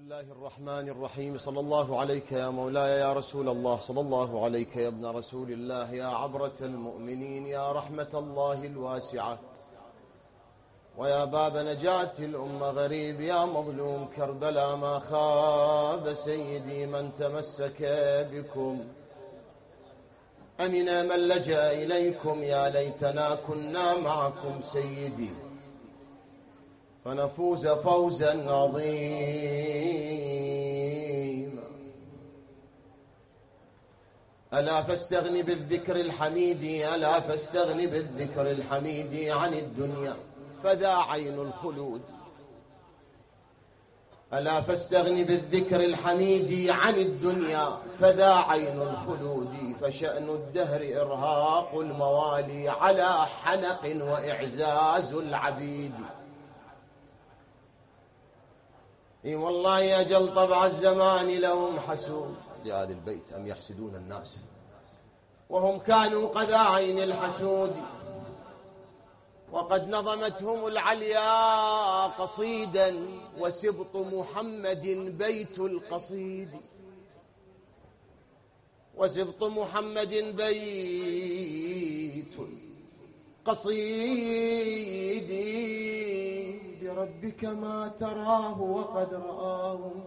الله الرحمن الرحيم. صلى الله عليك يا مولاي يا رسول الله، صلى الله عليك يا ابن رسول الله، يا عبرة المؤمنين، يا رحمة الله الواسعة، ويا باب نجاة الأمة غريب، يا مظلوم كربلاء ما خاب سيدي من تمسك بكم، أمن من لجأ إليكم، يا ليتنا كنا معكم سيدي فنفوز فوزا عظيما. ألا فاستغن بالذكر الحميد، ألا فاستغن بالذكر الحميد عن الدنيا فذا عين الخلود. ألا فاستغن بالذكر الحميد عن الدنيا فذا عين الخلود، فشأن الدهر إرهاق الموالي على حنق وإعزاز العبيد. اي والله يا جل طبع الزمان لهم حسود لهذا البيت أم يحسدون الناس وهم كانوا قد عين الحسود. وقد نظمتهم العليا قصيدا وسبط محمد بيت القصيد، وسبط محمد بيت القصيد. بربك ما تراه وقد رآهم،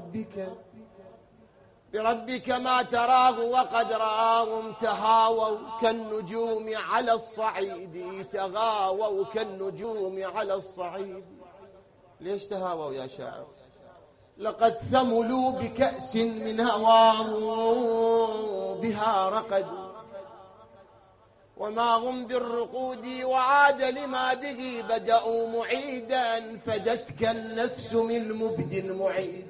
بربك ما تراه وقد رآهم، تهاووا كالنجوم على الصعيد، تغاووا كالنجوم على الصعيد. ليش تهاووا يا شاعر؟ لقد ثملوا بكأس من هواه بها رقدوا، وما هم بالرقود وعاد لما به بدأوا معيدا، فدتك النفس من مبد معيد،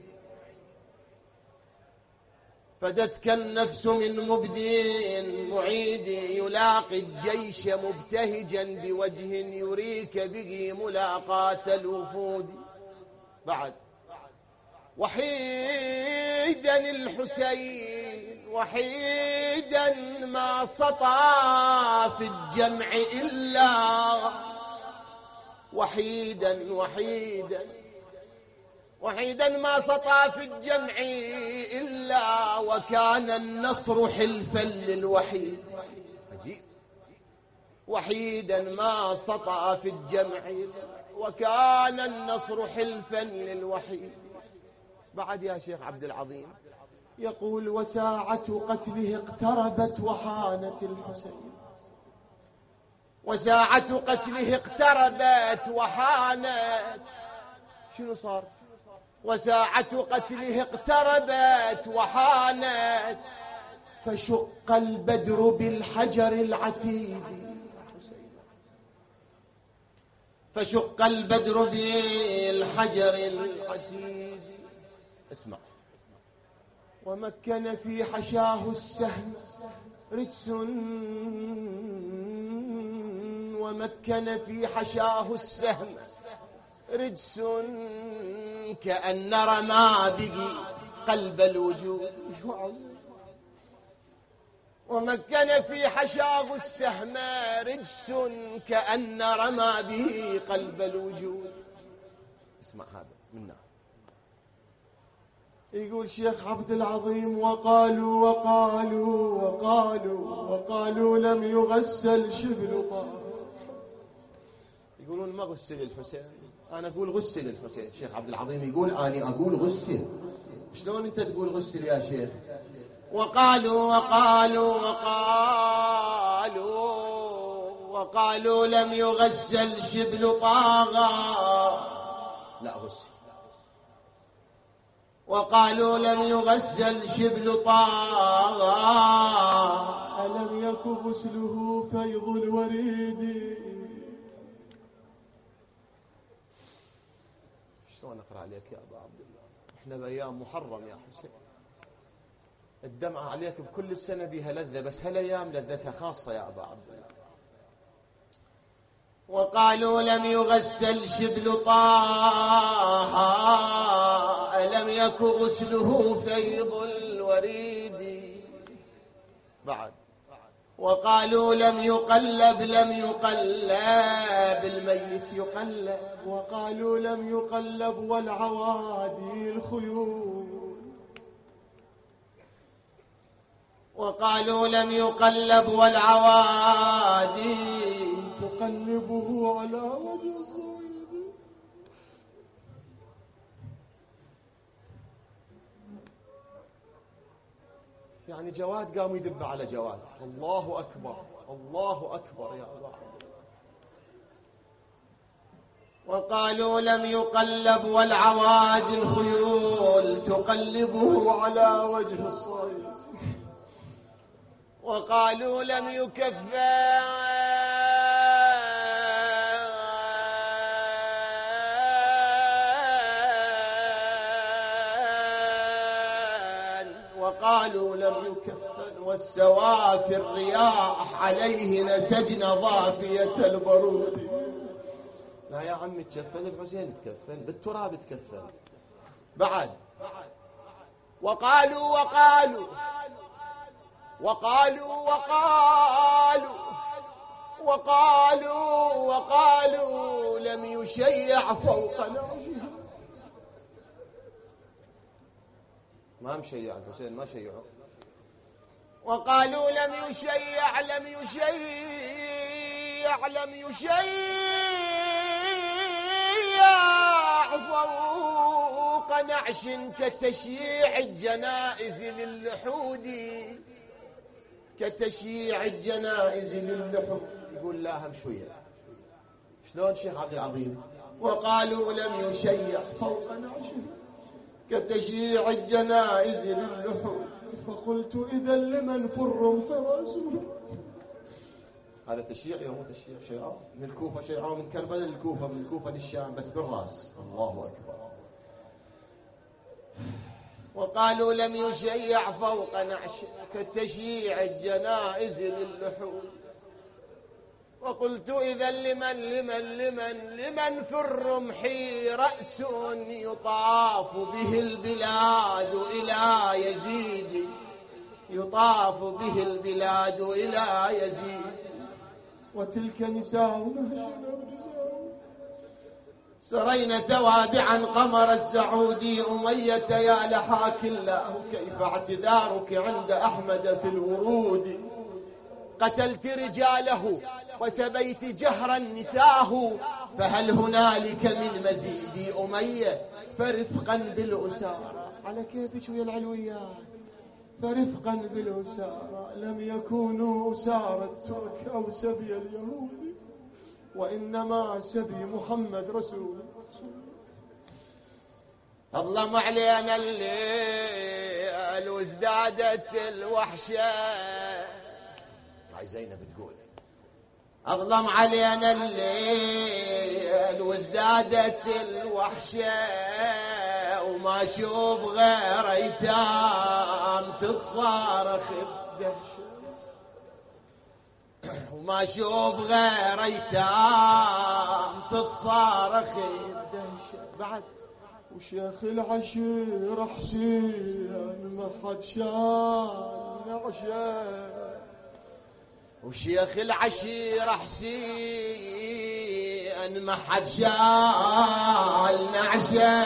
فدتك النفس من مبد معيد. يلاقي الجيش مبتهجا بوجه يريك به ملاقاة الوفود. بعد وحيدا الحسين وحيدا ما سطع في الجمع إلا وحيدا ما سطع في الجمع إلا وكان النصر حلفا للوحيد. عجيب. وحيدا ما سطع في الجمع وكان النصر حلفا للوحيد. بعد يا شيخ عبد العظيم يقول وساعة قتله اقتربت وحانت الحسين، وساعة قتله اقتربت وحانت. شنو صار؟ وساعة قتله اقتربت وحانت، فشق البدر بالحجر العتيد، فشق البدر بالحجر العتيد. اسمع. ومكن في حشاه السهم رجس، ومكن في حشاه السهم رجس كأن رمى به قلب الوجود. ومكن في حشاه السهم رجس كأن رمى به قلب الوجود. اسمع هذا منا. يقول شيخ عبد العظيم وقالوا وقالوا وقالوا وقالوا لم يغسل شبل طه. يقولون ما غسل الحسين، أنا أقول غسل الحسين. شيخ عبد العظيم يقول أنا أقول غسل. شلون أنت تقول غسل يا شيخ؟ وقالوا وقالوا وقالوا وقالوا لم يغسل شبل طاغى. لا غسل. وقالوا لم يغسل شبل طاغى، ألم يك غسله فيض الوريد. شلون أقرأ عليك يا أبا عبد الله؟ إحنا بأيام محرم يا حسين، الدمعة عليك بكل السنة بها لذة، بس هالأيام لذتها خاصة يا أبا عبد الله. وقالوا لم يغسل شبل طه، ألم يك غسله فيض الوريد. بعد وقالوا لم يقلب الميت يقلب، وقالوا لم يقلب والعوادي الخيول، وقالوا لم يقلب والعوادي تقلبه على وجه الصعيد. يعني جواد قام يدب على جواد. الله أكبر، الله أكبر يا الله. وقالوا لم يقلب والعوادي الخيول تقلبه على وجه الصعيد، وقالوا لم يكفن وقالوا لم يكفن والسوافي الرياح عليه نسجن ضافية البرود. لا يا عمي تكفن الحسين، تكفن بالتراب، تكفن بعد. وقالوا وقالوا وقالوا وقالوا وقالوا وقالوا لم يشيع فوق نعشه. ما مشيع الحسين، ما شيعه. وقالوا لم يشيع لم يشيع لم يشيع فوق نعش كتشييع الجنائز للحود، كتشييع الجنائز للحود. يقول لا هم شوية شلون شيخ عبد العظيم؟ وقالوا لم يشيع فوق نعش كتشييع الجنائز للحود، فقلت إذا لمن فر فرسه. هذا تشييع يا مو تشييع؟ شيعوا من الكوفة، شيعوا من كربلاء للكوفة، من الكوفة للشام، بس بالراس. الله أكبر. وقالوا لم يشيع فوق نعش كتشييع الجنائز للحود، وقلت إذا لمن في الرمح رأس يطاف به البلاد إلى يزيد، يطاف به البلاد إلى يزيد. وتلك نساؤنا سرين توابعا قمر السعودي أمية يا لحاك الله كيف اعتذارك عند أحمد في الورود. قتلت رجاله وسبيت جهرا نساه، فهل هنالك من مزيد أمية؟ فرفقا بالأسارى على كيفك ويا العلويات، فرفقا بالأسارى لم يكونوا أسارى الترك أو سبي اليهود، وإنما سبي محمد رسول. أظلم علينا الليل وازدادت الوحشة. هاي زينب تقول أظلم علينا الليل وازدادت الوحشة، وما أشوف غير أيتام تتصارخ بدهشة، وما أشوف غير أيتام تتصارخ بدهشة. بعد وشيخ العشير حسين ما حد شال نعشه، وشيخ العشير حسين ما حد شال نعشه،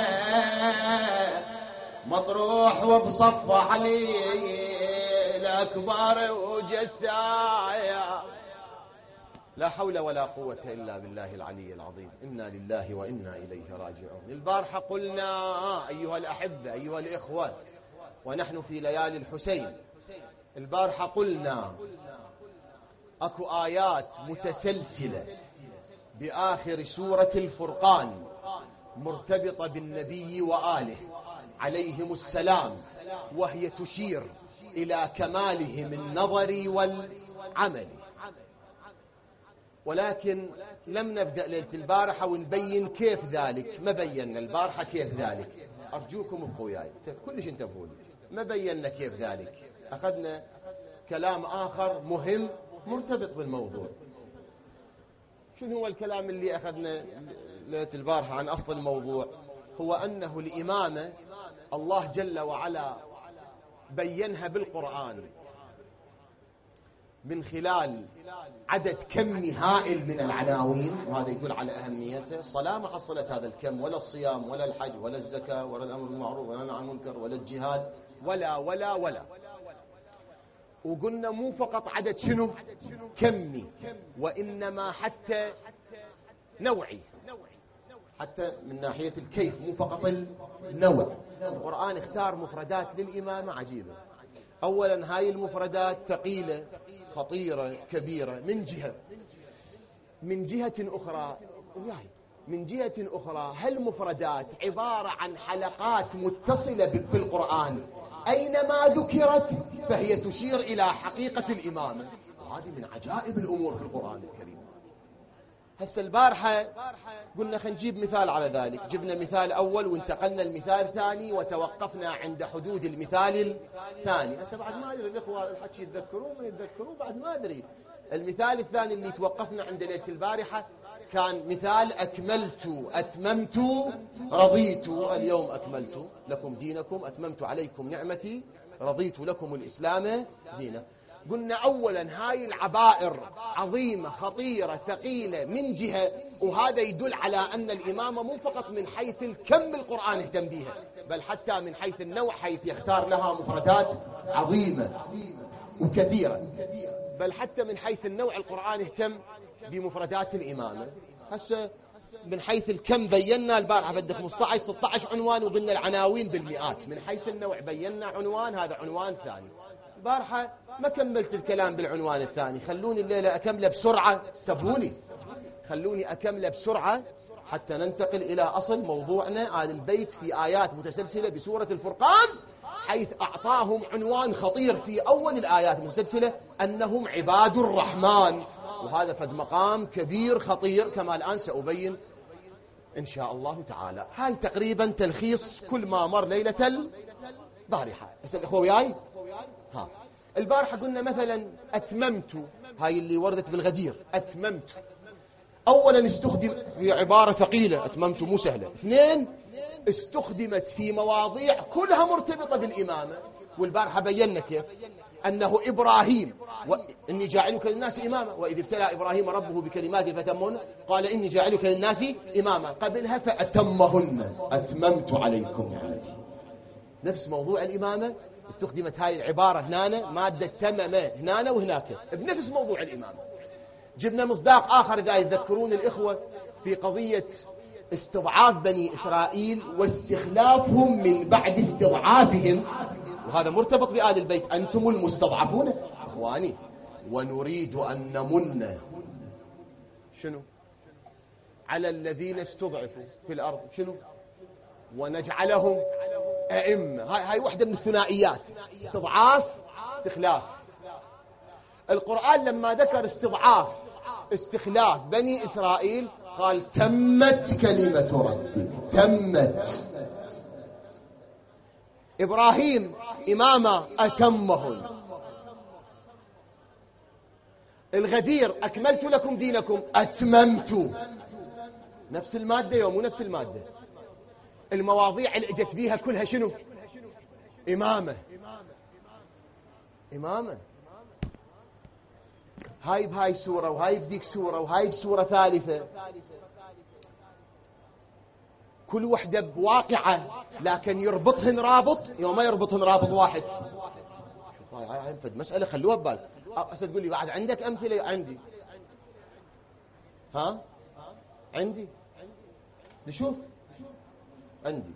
مطروح وبصف علي الأكبر وجسايا. لا حول ولا قوة إلا بالله العلي العظيم. إنا لله وإنا إليه راجعون. البارحة قلنا أيها الأحبة أيها الإخوة ونحن في ليالي الحسين، البارحة قلنا أكو آيات متسلسلة بآخر سورة الفرقان مرتبطة بالنبي وآله عليهم السلام، وهي تشير إلى كمالهم النظري والعملي. ولكن لم نبدأ ليلة البارحة ونبين كيف ذلك، ما بينا البارحة كيف ذلك. أرجوكم ابقوا وياي كلش انتبهوا لي، ما بينا كيف ذلك. أخذنا كلام آخر مهم مرتبط بالموضوع. شنو هو الكلام اللي أخذنا ليلة البارحة عن أصل الموضوع؟ هو أنه الإمامة الله جل وعلا بينها بالقرآن من خلال عدد كمي هائل من العناوين، وهذا يدل على أهميته. الصلاة ما حصلت هذا الكم، ولا الصيام ولا الحج ولا الزكاة ولا الأمر بالمعروف ولا النهي عن المنكر ولا الجهاد ولا. وقلنا مو فقط عدد شنو كمي، وإنما حتى نوعي، حتى من ناحية الكيف، مو فقط النوع. القرآن اختار مفردات للإمامة عجيبة. أولا هاي المفردات ثقيلة خطيرة كبيرة من جهة أخرى، من جهة أخرى هالمفردات عبارة عن حلقات متصلة في القرآن، أينما ذكرت فهي تشير إلى حقيقة الإمامة. وهذه من عجائب الأمور في القرآن الكريم. هسه البارحة قلنا خلينا نجيب مثال على ذلك، جبنا مثال أول وانتقلنا لمثال ثاني وتوقفنا عند حدود المثال الثاني. هسه بعد ما أدري الإخوة الحكي يتذكروه ما يتذكروه، بعد ما أدري. المثال الثاني اللي توقفنا عند ليلة البارحة كان مثال أكملت أتممت رضيت، اليوم أكملت لكم دينكم أتممت عليكم نعمتي رضيت لكم الإسلام دينا. قلنا أولا هاي العبائر عظيمة خطيرة ثقيلة من جهة، وهذا يدل على أن الإمامة مو فقط من حيث الكم القرآن اهتم بها، بل حتى من حيث النوع، حيث يختار لها مفردات عظيمة وكثيرة، بل حتى من حيث النوع القرآن اهتم بمفردات الإمامة. هسه من حيث الكم بينا البارحة بدي 15 16 عنوان، وقلنا العناوين بالمئات. من حيث النوع بينا عنوان، هذا عنوان ثاني. البارحة ما كملت الكلام بالعنوان الثاني، خلوني الليلة أكمله بسرعة، تبوني خلوني أكمله بسرعة حتى ننتقل إلى أصل موضوعنا. آل البيت في آيات متسلسلة بسورة الفرقان، حيث أعطاهم عنوان خطير في أول الآيات المتسلسلة أنهم عباد الرحمن، وهذا فد مقام كبير خطير كما الآن سأبين إن شاء الله تعالى. هاي تقريبا تلخيص كل ما مر ليلة البارحة. هسه الأخوة وياي؟ البارحة قلنا مثلا أتممت، هاي اللي وردت بالغدير. أتممت أولا استخدم في عبارة ثقيلة، أتممت مو سهلة. اثنين استخدمت في مواضيع كلها مرتبطة بالإمامة، والبارحة بينا كيف أنه إبراهيم إني جاعلك للناس إماما، وإذ ابتلى إبراهيم ربه بكلمات فتمهن قال إني جاعلك للناس إماما. قبلها فأتمهن أتممت عليكم نعمتي. نفس موضوع الإمامة استخدمت هاي العبارة هنا، مادة تمم هنا وهناك بنفس موضوع الإمامة. جبنا مصداق آخر إذا يتذكرون الإخوة في قضية استضعاف بني إسرائيل واستخلافهم من بعد استضعافهم، وهذا مرتبط بآل البيت. أنتم المستضعفون أخواني، ونريد أن نمن شنو على الذين استضعفوا في الأرض، شنو ونجعلهم أئمة. هاي واحدة من الثنائيات، استضعاف استخلاف. القرآن لما ذكر استخلاف بني إسرائيل قال تمت كلمة ربك، تمت. إبراهيم إماما أتمهن. الغدير أكملت لكم دينكم أتممت. نفس المادة يوم ونفس المادة. المواضيع اللي اجت بيها كلها شنو؟ إمامة. إمامة. هاي بهاي سورة وهاي بديك سورة وهاي بسورة ثالثة، كل وحدة بواقعة، لكن يربطهن رابط يوم ما يربطهن رابط واحد. شوف هاي مسألة خلوها ببالك. هسه تقول لي بعد عندك أمثلة؟ عندي. ها عندي، نشوف. عندي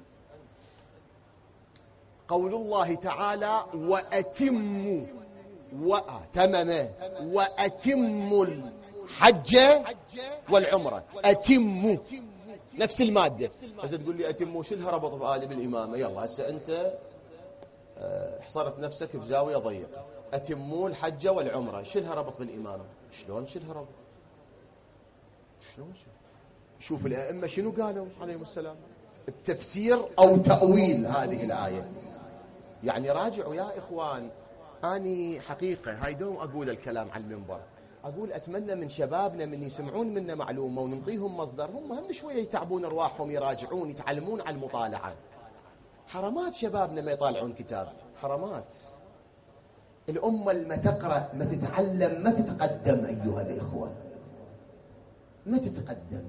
قول الله تعالى وأتموا تمام وأتموا الحج والعمرة. أتموا نفس المادة. بس تقول لي أتموا شلها ربط بآدم بالإمامة؟ يلا هسه أنت حصرت نفسك بزاوية ضيقة. أتموا الحج والعمرة شلها ربط بالإمامة؟ شلون شلها ربط؟ شلون؟ شوف الأئمة شنو قالوا عليهم السلام التفسير أو تأويل هذه الآية. يعني راجعوا يا إخوان. أني حقيقة هاي دوم أقول الكلام على المنبر، أقول أتمنى من شبابنا من يسمعون منا معلومة وننطيهم مصدر، هم شوية يتعبون أرواحهم يراجعون يتعلمون على المطالعة. حرامات شبابنا ما يطالعون كتاب، حرامات. الأمة لما تقرأ ما تتعلم ما تتقدم أيها الإخوة، ما تتقدم.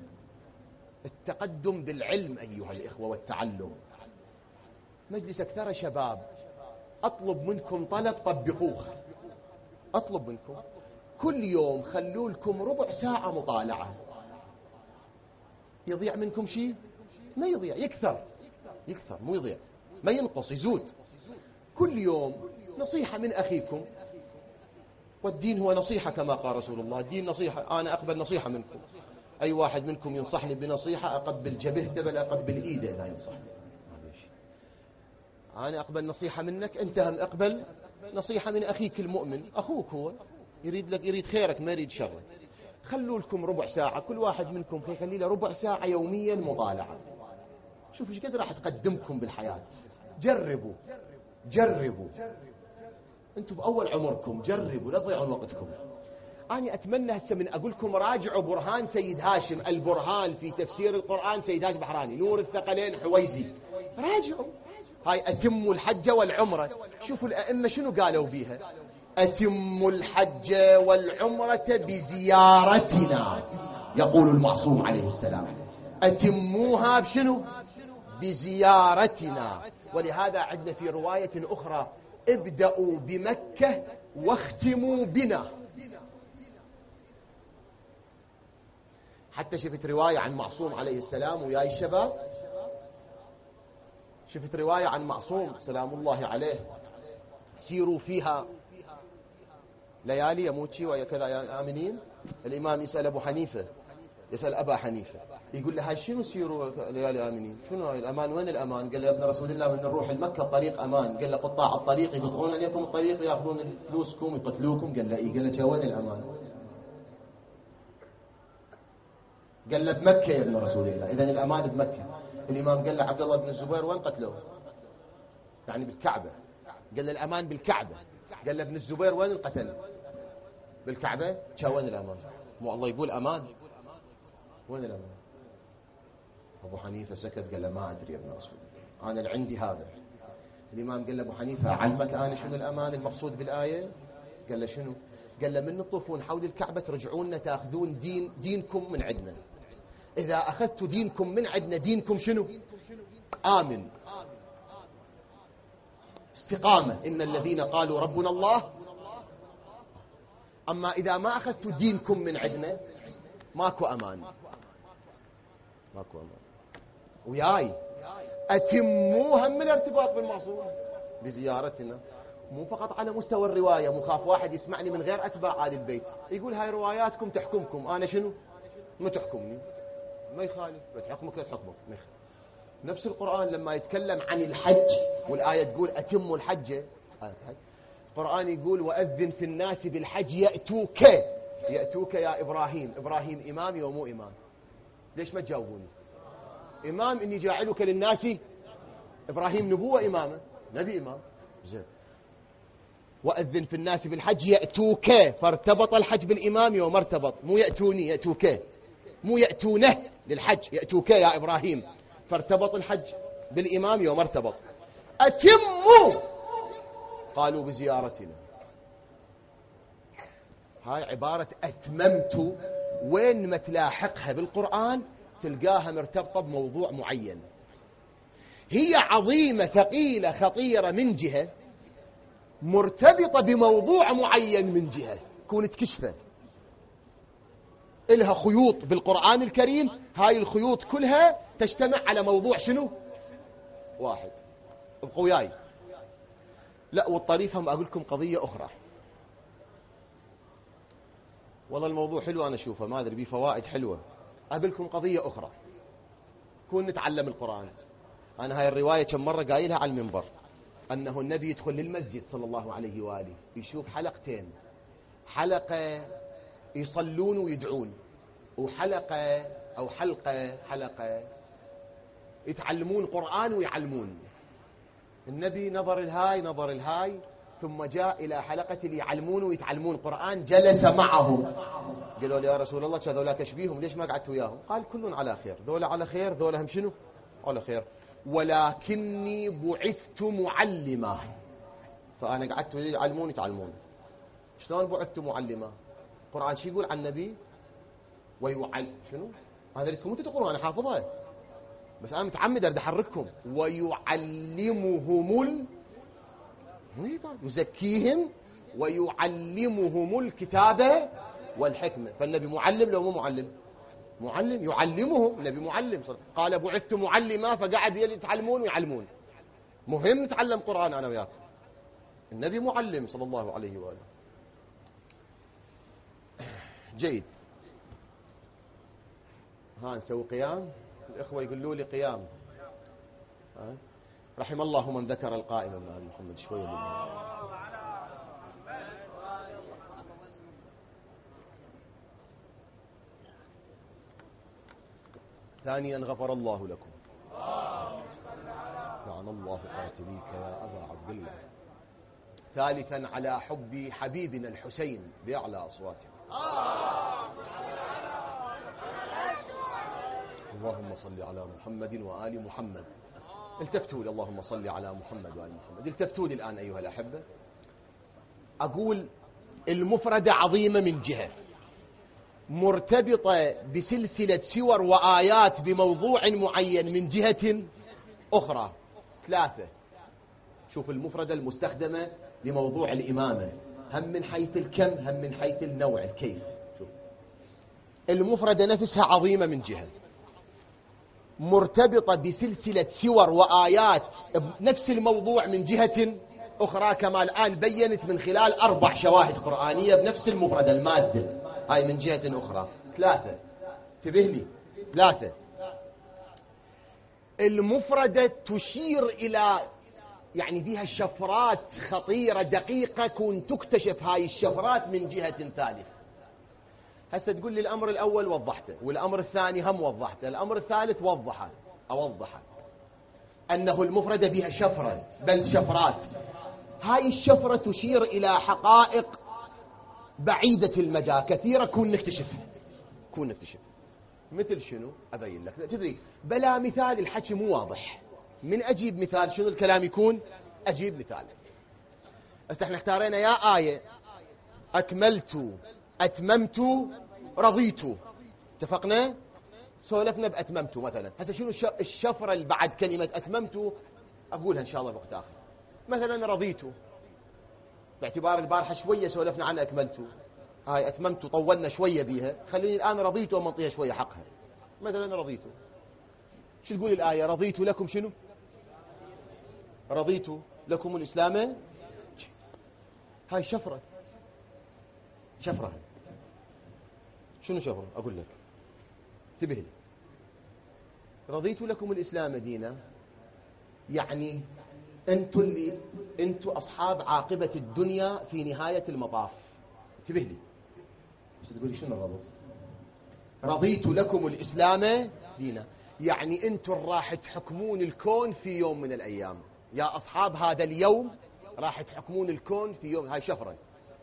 التقدم بالعلم أيها الإخوة والتعلم. مجلس أكثر شباب، أطلب منكم طلب طبقوه. أطلب منكم كل يوم خلوا لكم ربع ساعة مطالعة. يضيع منكم شيء؟ ما يضيع، يكثر مو يضيع، ما ينقص يزود. كل يوم نصيحة من أخيكم، والدين هو نصيحة كما قال رسول الله، الدين نصيحة. أنا أقبل نصيحة منكم، أي واحد منكم ينصحني بنصيحة أقبل جبهته بل أقبل إيده إذا ينصحني. أنا أقبل نصيحة منك، أنت هم أقبل نصيحة من أخيك المؤمن. أخوك هو يريد خيرك ما يريد شرك. خلوا لكم ربع ساعة، كل واحد منكم يخلي له ربع ساعة يوميا مطالعة. شوفوا ايش قد راح تقدمكم بالحياة. جربوا انتم بأول عمركم، جربوا لا تضيعون وقتكم. أنا أتمنى هسه من أقول لكم راجعوا برهان سيد هاشم، البرهان في تفسير القرآن سيد هاشم بحراني، نور الثقلين حويزي، راجعوا. هاي أتموا الحج والعمرة. شوفوا الأئمة شنو قالوا بيها: أتموا الحج والعمرة بزيارتنا، يقول المعصوم عليه السلام. أتموها بشنو؟ بزيارتنا. ولهذا عندنا في رواية أخرى: ابدأوا بمكة واختموا بنا. حتى شفت رواية عن معصوم عليه السلام وياي الشباب، شفت رواية عن معصوم سلام الله عليه: سيروا فيها ليالي يموتشي وكذا يا آمنين. الإمام يسأل أبو حنيفة، يسأل أبا حنيفة، يقول له: هاي شنو سيروا ليالي آمنين؟ شنو هاي الأمان؟ وين الأمان؟ قال له: يا ابن رسول الله من نروح المكة الطريق أمان. قال له: قطاع الطريق يقطعون عليكم الطريق يأخذون فلوسكم يقتلوكم. قال له: إيه. قال له: وين الأمان؟ قال له: بمكة يا ابن رسول الله. إذن الأمان بمكة. الإمام قال له: عبد الله بن الزبير وين قتلوه؟ يعني بالكعبة. قال له: الأمان بالكعبة. قال له: ابن الزبير وين القتل؟ بالكعبة. وين الأمان؟ مو الله يقول أمان، وين الأمان؟ أبو حنيفة سكت، قال له: ما أدري يا ابن رسول الله، أنا اللي عندي هذا. الإمام قال له: أبو حنيفة علمك أنا شنو الأمان المقصود بالآية؟ قال له: شنو؟ قال له: من تطوفون حول الكعبة ترجعون تأخذون دينكم من عندنا. إذا أخذتوا دينكم من عندنا، دينكم شنو؟ آمن، استقامة، إن الذين قالوا ربنا الله. أما إذا ما أخذتوا دينكم من عندنا ماكو أمان، ماكو أمان. وياي أتموها من الارتباط بالمعصوم بزيارتنا، مو فقط على مستوى الرواية. مخاف واحد يسمعني من غير أتباع آل البيت يقول هاي رواياتكم تحكمكم، أنا شنو؟ ما تحكمني. ما يخالف، بتحكمك لا تحكمك. نفس القرآن لما يتكلم عن الحج والآية تقول أتموا الحج، آية الحج، القرآن يقول: وأذن في الناس بالحج يأتوك. يأتوك يا إبراهيم. إبراهيم إمامي ومو إمام؟ ليش ما تجاوبوني؟ إمام، إني جاعلك للناس. إبراهيم نبوة إمامة، نبي إمام. زين. وأذن في الناس بالحج يأتوك، فارتبط الحج بالإمام وما ارتبط. مو يأتوني، يأتوك، مو يأتونه للحج، يأتوك يا إبراهيم، فارتبط الحج بالإمام وما ارتبط. أتموا، قالوا بزيارتنا. هاي عبارة أتممت وين ما تلاحقها بالقرآن تلقاها مرتبطة بموضوع معين. هي عظيمة ثقيلة خطيرة من جهة، مرتبطة بموضوع معين من جهة، كون تكشفه. إلها خيوط بالقرآن الكريم، هاي الخيوط كلها تجتمع على موضوع شنو؟ واحد. ابقوا وياي. لا والطريف هم أقول لكم قضية أخرى. والله الموضوع حلو، أنا أشوفه ما أدري بيه فوائد حلوة. أقول لكم قضية أخرى، كون نتعلم القرآن. أنا هاي الرواية كم مرة قايلها على المنبر، أنه النبي يدخل للمسجد صلى الله عليه وآله يشوف حلقتين: حلقة يصلون ويدعون، وحلقة أو حلقة يتعلمون قرآن ويعلمون. النبي نظر الهاي ثم جاء إلى حلقة اللي يعلمون ويتعلمون قرآن، جلس معهم. قالوا له: يا رسول الله ذولا كشبيهم، ليش ما قعدت وياهم؟ قال: كل على خير، ذولا على خير، ذولا هم شنو؟ على خير، ولكني بعثت معلما فأنا قعدت يعلموني. شلون بعثت معلما؟ القرآن شو يقول عن النبي؟ شنو؟ هذا اللي انتم تقولون، أنا حافظها، بس أنا متعمد أريد أحرككم. ويعلمهم يزكيهم ويعلمهم الكتاب والحكمة. فالنبي معلم لو مو معلم؟ معلم، يعلمهم. النبي معلم، قال بعثت معلما، فقعد يتعلمون ويعلمون. مهم نتعلم قرآن أنا وياكم. النبي معلم صلى الله عليه وآله. جيد. نسوي قيام. الإخوة يقولوا لي قيام. رحم الله من ذكر القائمة من آل محمد. شوية منها. ثانيا غفر الله لكم. لعن الله قاتليك يا أبا عبد الله. ثالثا على حب حبيبنا الحسين بأعلى أصواتهم. اللهم صل على محمد وآل محمد. التفتوا لي، اللهم صل على محمد وآل محمد. التفتوا لي الآن أيها الأحبة. أقول المفردة عظيمة من جهة، مرتبطة بسلسلة سور وآيات بموضوع معين من جهة أخرى. ثلاثة. شوف المفردة المستخدمة لموضوع الإمامة، هم من حيث الكم، هم من حيث النوع، الكيف. شوف المفردة نفسها عظيمة من جهة، مرتبطة بسلسلة سور وآيات بنفس الموضوع من جهة أخرى، كما الآن بينت من خلال 4 شواهد قرآنية بنفس المفردة المادة هاي من جهة أخرى. ثلاثة. انتبه لي. ثلاثة. المفردة تشير إلى، يعني فيها شفرات خطيرة دقيقة كون تكتشف هاي الشفرات من جهة ثالثة. هسه تقول لي الأمر الأول وضحته، والأمر الثاني هم وضحته، الأمر الثالث أوضحه أنه المفردة بها شفرة، بل شفرات. هاي الشفرة تشير إلى حقائق بعيدة المدى كثيرة كون نكتشفها. مثل شنو؟ أبين لك. تدري بلا مثال الحكي مو واضح. من أجيب مثال شنو الكلام يكون؟ أجيب مثال. هسه احنا اختارينا يا آية أكملت، أتممت، رضيت. اتفقنا؟ سولفنا بأتممت مثلا. هسه شنو الشفرة اللي بعد كلمة أتممت؟ أقولها إن شاء الله بوقت آخر. مثلا رضيت، باعتبار البارحة شوية سولفنا عن أكملت، هاي أتممت طولنا شوية بيها، خليني الآن رضيت ومنطيها شوية حقها. مثلا رضيت، شو تقول الآية؟ رضيت لكم شنو؟ رضيت لكم الإسلام. هاي شفرة. شنو شفرة؟ أقول لك، انتبه لي. رضيت لكم الإسلام دينا، يعني أنتوا أصحاب عاقبة الدنيا في نهاية المطاف. انتبه لي. بس تقول لي شنو الربط؟ رضيت لكم الإسلام دينا، يعني أنتوا راح تحكمون الكون في يوم من الأيام، يا أصحاب هذا اليوم راح تحكمون الكون في يوم. هاي شفرة.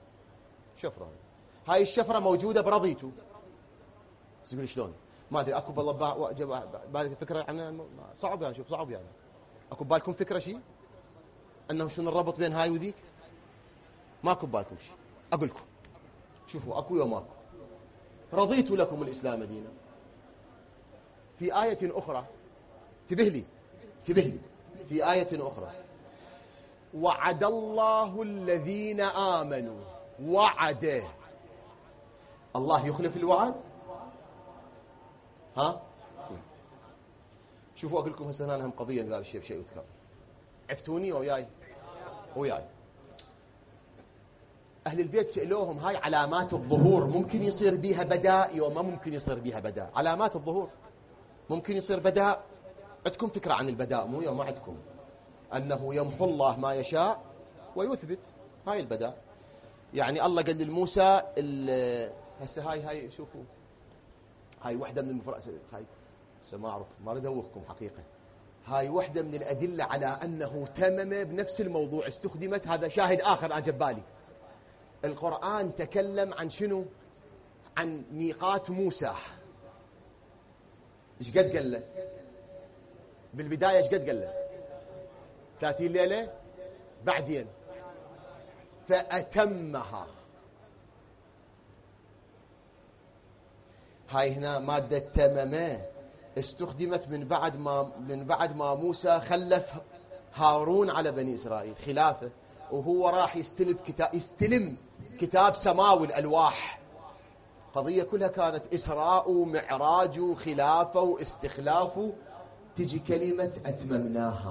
هاي الشفرة موجودة برضيتوا. تقول شلون؟ ما أدري. أكو بالله بالك فكرة عنها؟ صعب يعني. شوف صعب يعني. أكو بالكم فكرة شيء أنه شنو الربط بين هاي وذيك؟ ماكو بالكم شيء. أقول لكم شوفوا، أكو يوم أكو. رضيت لكم الإسلام دينا. في آية أخرى، انتبه لي، في آية أخرى، وعد الله الذين آمنوا. وعد الله يخلف الوعد؟ ها؟ شوفوا أقول لكم هسه أنا هم قضية من هذا الشيء بشيء يذكر. عفتوني وياي. أهل البيت سألوهم هاي علامات الظهور ممكن يصير بيها بداء وما ممكن يصير بيها بداء؟ علامات الظهور ممكن يصير بداء. عندكم فكرة عن البداء مو ما عندكم؟ أنه يمحو الله ما يشاء ويثبت. هاي البداء. يعني الله قال للموسى هسه هاي شوفوا، هاي وحدة من هاي ما أعرف، ما أريد أدوخكم حقيقة. هاي وحدة من الأدلة على أنه تمم بنفس الموضوع استخدمت. هذا شاهد آخر أنا جبالي. القرآن تكلم عن شنو؟ عن ميقات موسى. إيش قد قال له بالبداية؟ إيش قد قال له؟ 30 ليلة. بعدين فأتمها. هاي هنا مادة تممه استخدمت من بعد ما موسى خلف هارون على بني إسرائيل خلافة، وهو راح يستلم كتاب سماوي الألواح. قضية كلها كانت إسراء ومعراج وخلافة واستخلاف. تجي كلمة أتممناها.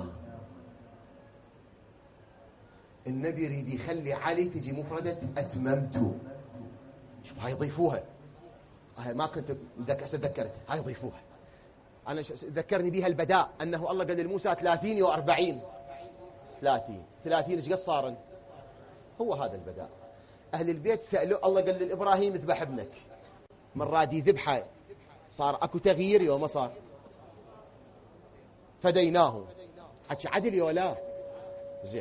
النبي يريد يخلي علي تجي مفردة أتممت. شوف هاي يضيفوها، هاي ما كنت ذكرت، هاي يضيفوها. أنا ذكرني بها البداء، أنه الله قال لموسى 30 و40. 30 إيش قد صار؟ هو هذا البداء. أهل البيت سألوا الله قال لإبراهيم اذبح ابنك، من رادي ذبحه صار أكو تغيير يوم ما صار؟ فديناه. حكي عدل ولا زين؟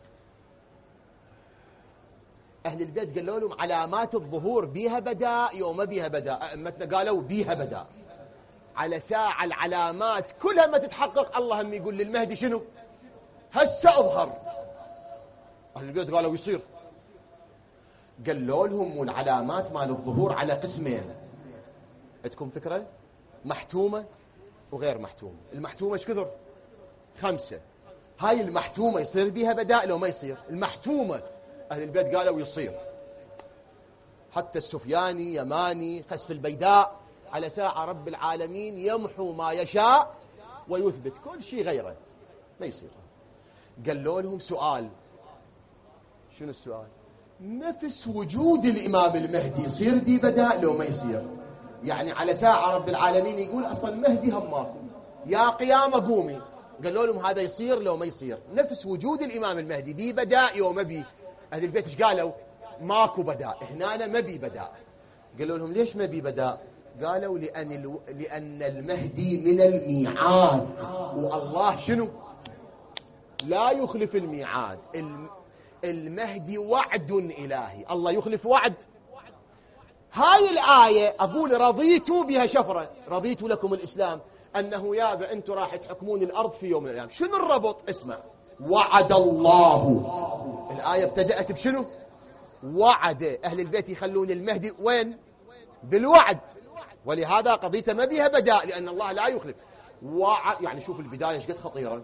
أهل البيت قالوا لهم علامات الظهور بيها بداء يوم ما بيها بداء. أئمتنا قالوا بيها بداء. على ساعة العلامات كلها ما تتحقق الله هم يقول للمهدي شنو؟ هسه أظهر. أهل البيت قالوا يصير. قالوا لهم العلامات مال الظهور على قسمين. عندكم فكرة؟ محتومة وغير محتومة. المحتومة ايش كثر؟ 5. هاي المحتومة يصير بيها بداء لو ما يصير؟ المحتومة أهل البيت قالوا يصير. حتى السفياني يماني خسف البيداء على ساعة رب العالمين يمحو ما يشاء ويثبت كل شيء غيره ما يصير. قالوا لهم سؤال. شنو السؤال؟ نفس وجود الإمام المهدي يصير بي بداء لو ما يصير؟ يعني على ساعة رب العالمين يقول أصلا المهدي هماكم يا قيامة قومي. قالوا لهم هذا يصير لو ما يصير؟ نفس وجود الإمام المهدي بي بداء يوم ما بي؟ أهل البيت ايش قالوا؟ ماكو بداء هنا، ما بي بداء. قالوا لهم ليش ما بي بداء؟ قالوا لأن المهدي من الميعاد، والله شنو؟ لا يخلف الميعاد. المهدي وعد إلهي، الله يخلف وعد. هاي الآية أقول رضيت بها شفرة، رضيت لكم الإسلام، أنه يابا أنتم راح تحكمون الأرض في يوم من الأيام. شنو الربط؟ اسمع، وعد الله. الآية ابتدأت بشنو؟ وعد. أهل البيت يخلون المهدي وين؟ بالوعد. ولهذا قضيته ما بيها بداء، لأن الله لا يخلف وعد. يعني شوف البداية ايش قد خطيرة.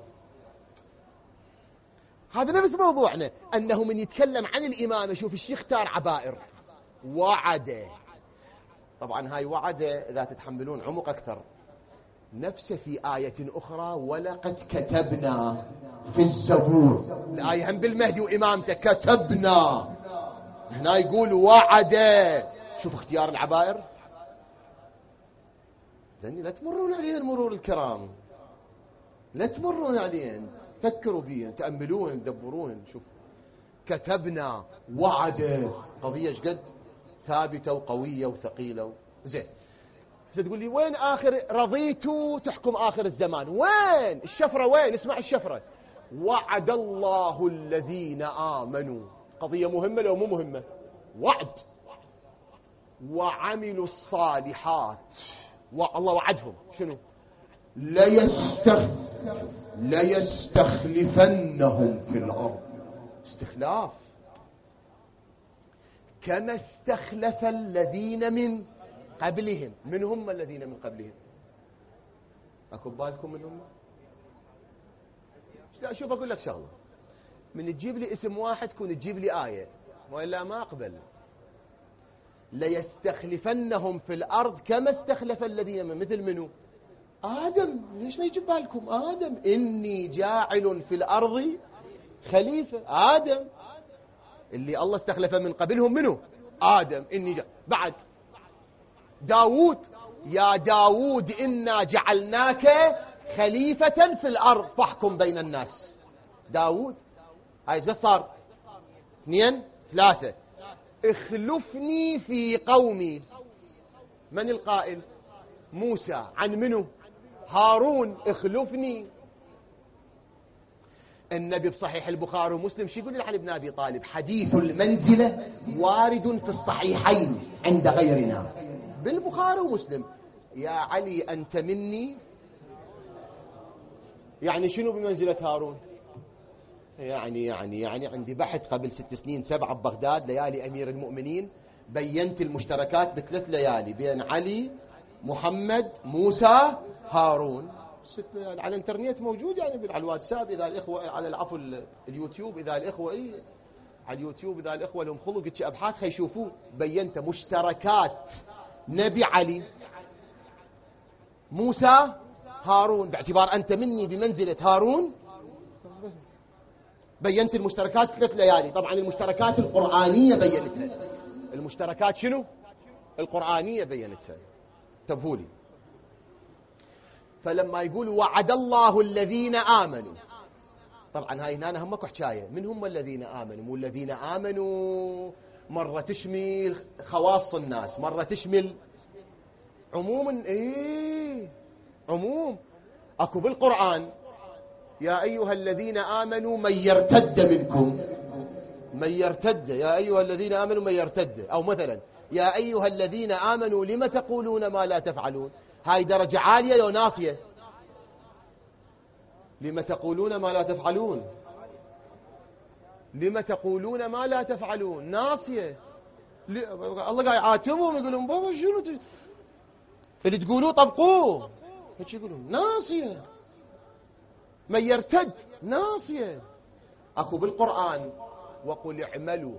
هذا نفس موضوعنا، أنه من يتكلم عن الإمامة شوف الشيخ اختار عبائر. وعد. طبعا هاي وعد إذا تتحملون عمق أكثر نفسه في آية أخرى، ولقد كتبنا في الزبور. الآية هم بالمهدي وإمامته كتبنا، هنا يقول وعد. شوف اختيار العبائر. لأني لا تمرون عليهم مرور الكرام، لا تمرون عليهم، فكروا بيهم، تأملون، تدبرون. شوف كتبنا وعد، قضية شقد ثابتة وقوية وثقيلة زين. تقول لي وين آخر رضيت تحكم آخر الزمان؟ وين الشفرة؟ وين؟ اسمع الشفرة. وعد الله الذين آمنوا. قضية مهمة لو مو مهمة؟ وعد. وعملوا الصالحات. والله وعدهم شنو؟ ليستخلفنهم في الأرض. استخلاف. كما استخلف الذين من قبلهم. من هم الذين من قبلهم؟ أكو بالكم من هم؟ شوف أقول لك شغلة، من تجيب لي اسم واحد كون تجيب لي آية، وإلا ما أقبل. ليستخلفنهم في الأرض كما استخلف الذين من. مثل منو؟ آدم. ليش ما يجيب بالكم؟ آدم. إني جاعل في الأرض خليفة. آدم اللي الله استخلف من قبلهم منه آدم. إني بعد داود، يا داود إنا جعلناك خليفة في الأرض فاحكم بين الناس. داود. هاي ايش صار؟ 2 3. اخلفني في قومي. من القائل؟ موسى. عن منه؟ هارون. اخلفني. النبي بصحيح البخاري ومسلم شو يقول علي بن أبي طالب؟ حديث المنزلة وارد في الصحيحين عند غيرنا. بالبخاري ومسلم. يا علي أنت مني. يعني شنو بمنزلة هارون؟ يعني عندي بحث قبل 6 سنين 7 ببغداد، ليالي أمير المؤمنين، بينت المشتركات ب3 ليالي بين علي، محمد، موسى، هارون. 6 ليالي على الانترنت موجود، يعني على الواتساب إذا الإخوة، على العفو اليوتيوب إذا الإخوة على اليوتيوب إذا الإخوة لهم خلق أبحاث خيشوفوه. بينت مشتركات نبي علي، موسى، هارون، باعتبار أنت مني بمنزلة هارون. بينت المشتركات 3 ليالي. طبعا المشتركات القرآنية بينتها. المشتركات شنو؟ القرآنية بينتها. انتبهوا لي. فلما يقولوا وعد الله الذين آمنوا، طبعا هاي هنا هم ماكو حكاية من هم الذين آمنوا. والذين آمنوا مرة تشمل خواص الناس، مرة تشمل عموما. عموم. اكو بالقرآن يا أيها الذين آمنوا من يرتد منكم، من يرتد، يا أيها الذين آمنوا من يرتد. أو مثلا يا أيها الذين آمنوا لم تقولون ما لا تفعلون. هاي درجة عالية لو ناصية. لم تقولون ما لا تفعلون، لم تقولون ما لا تفعلون، ناصية. الله قاعد يعاتبهم يقولون بابا شنو اللي تقولوه طبقوه، هيك يقولون ناصية. من يرتد ناصية. اكو بالقرآن وقل اعملوا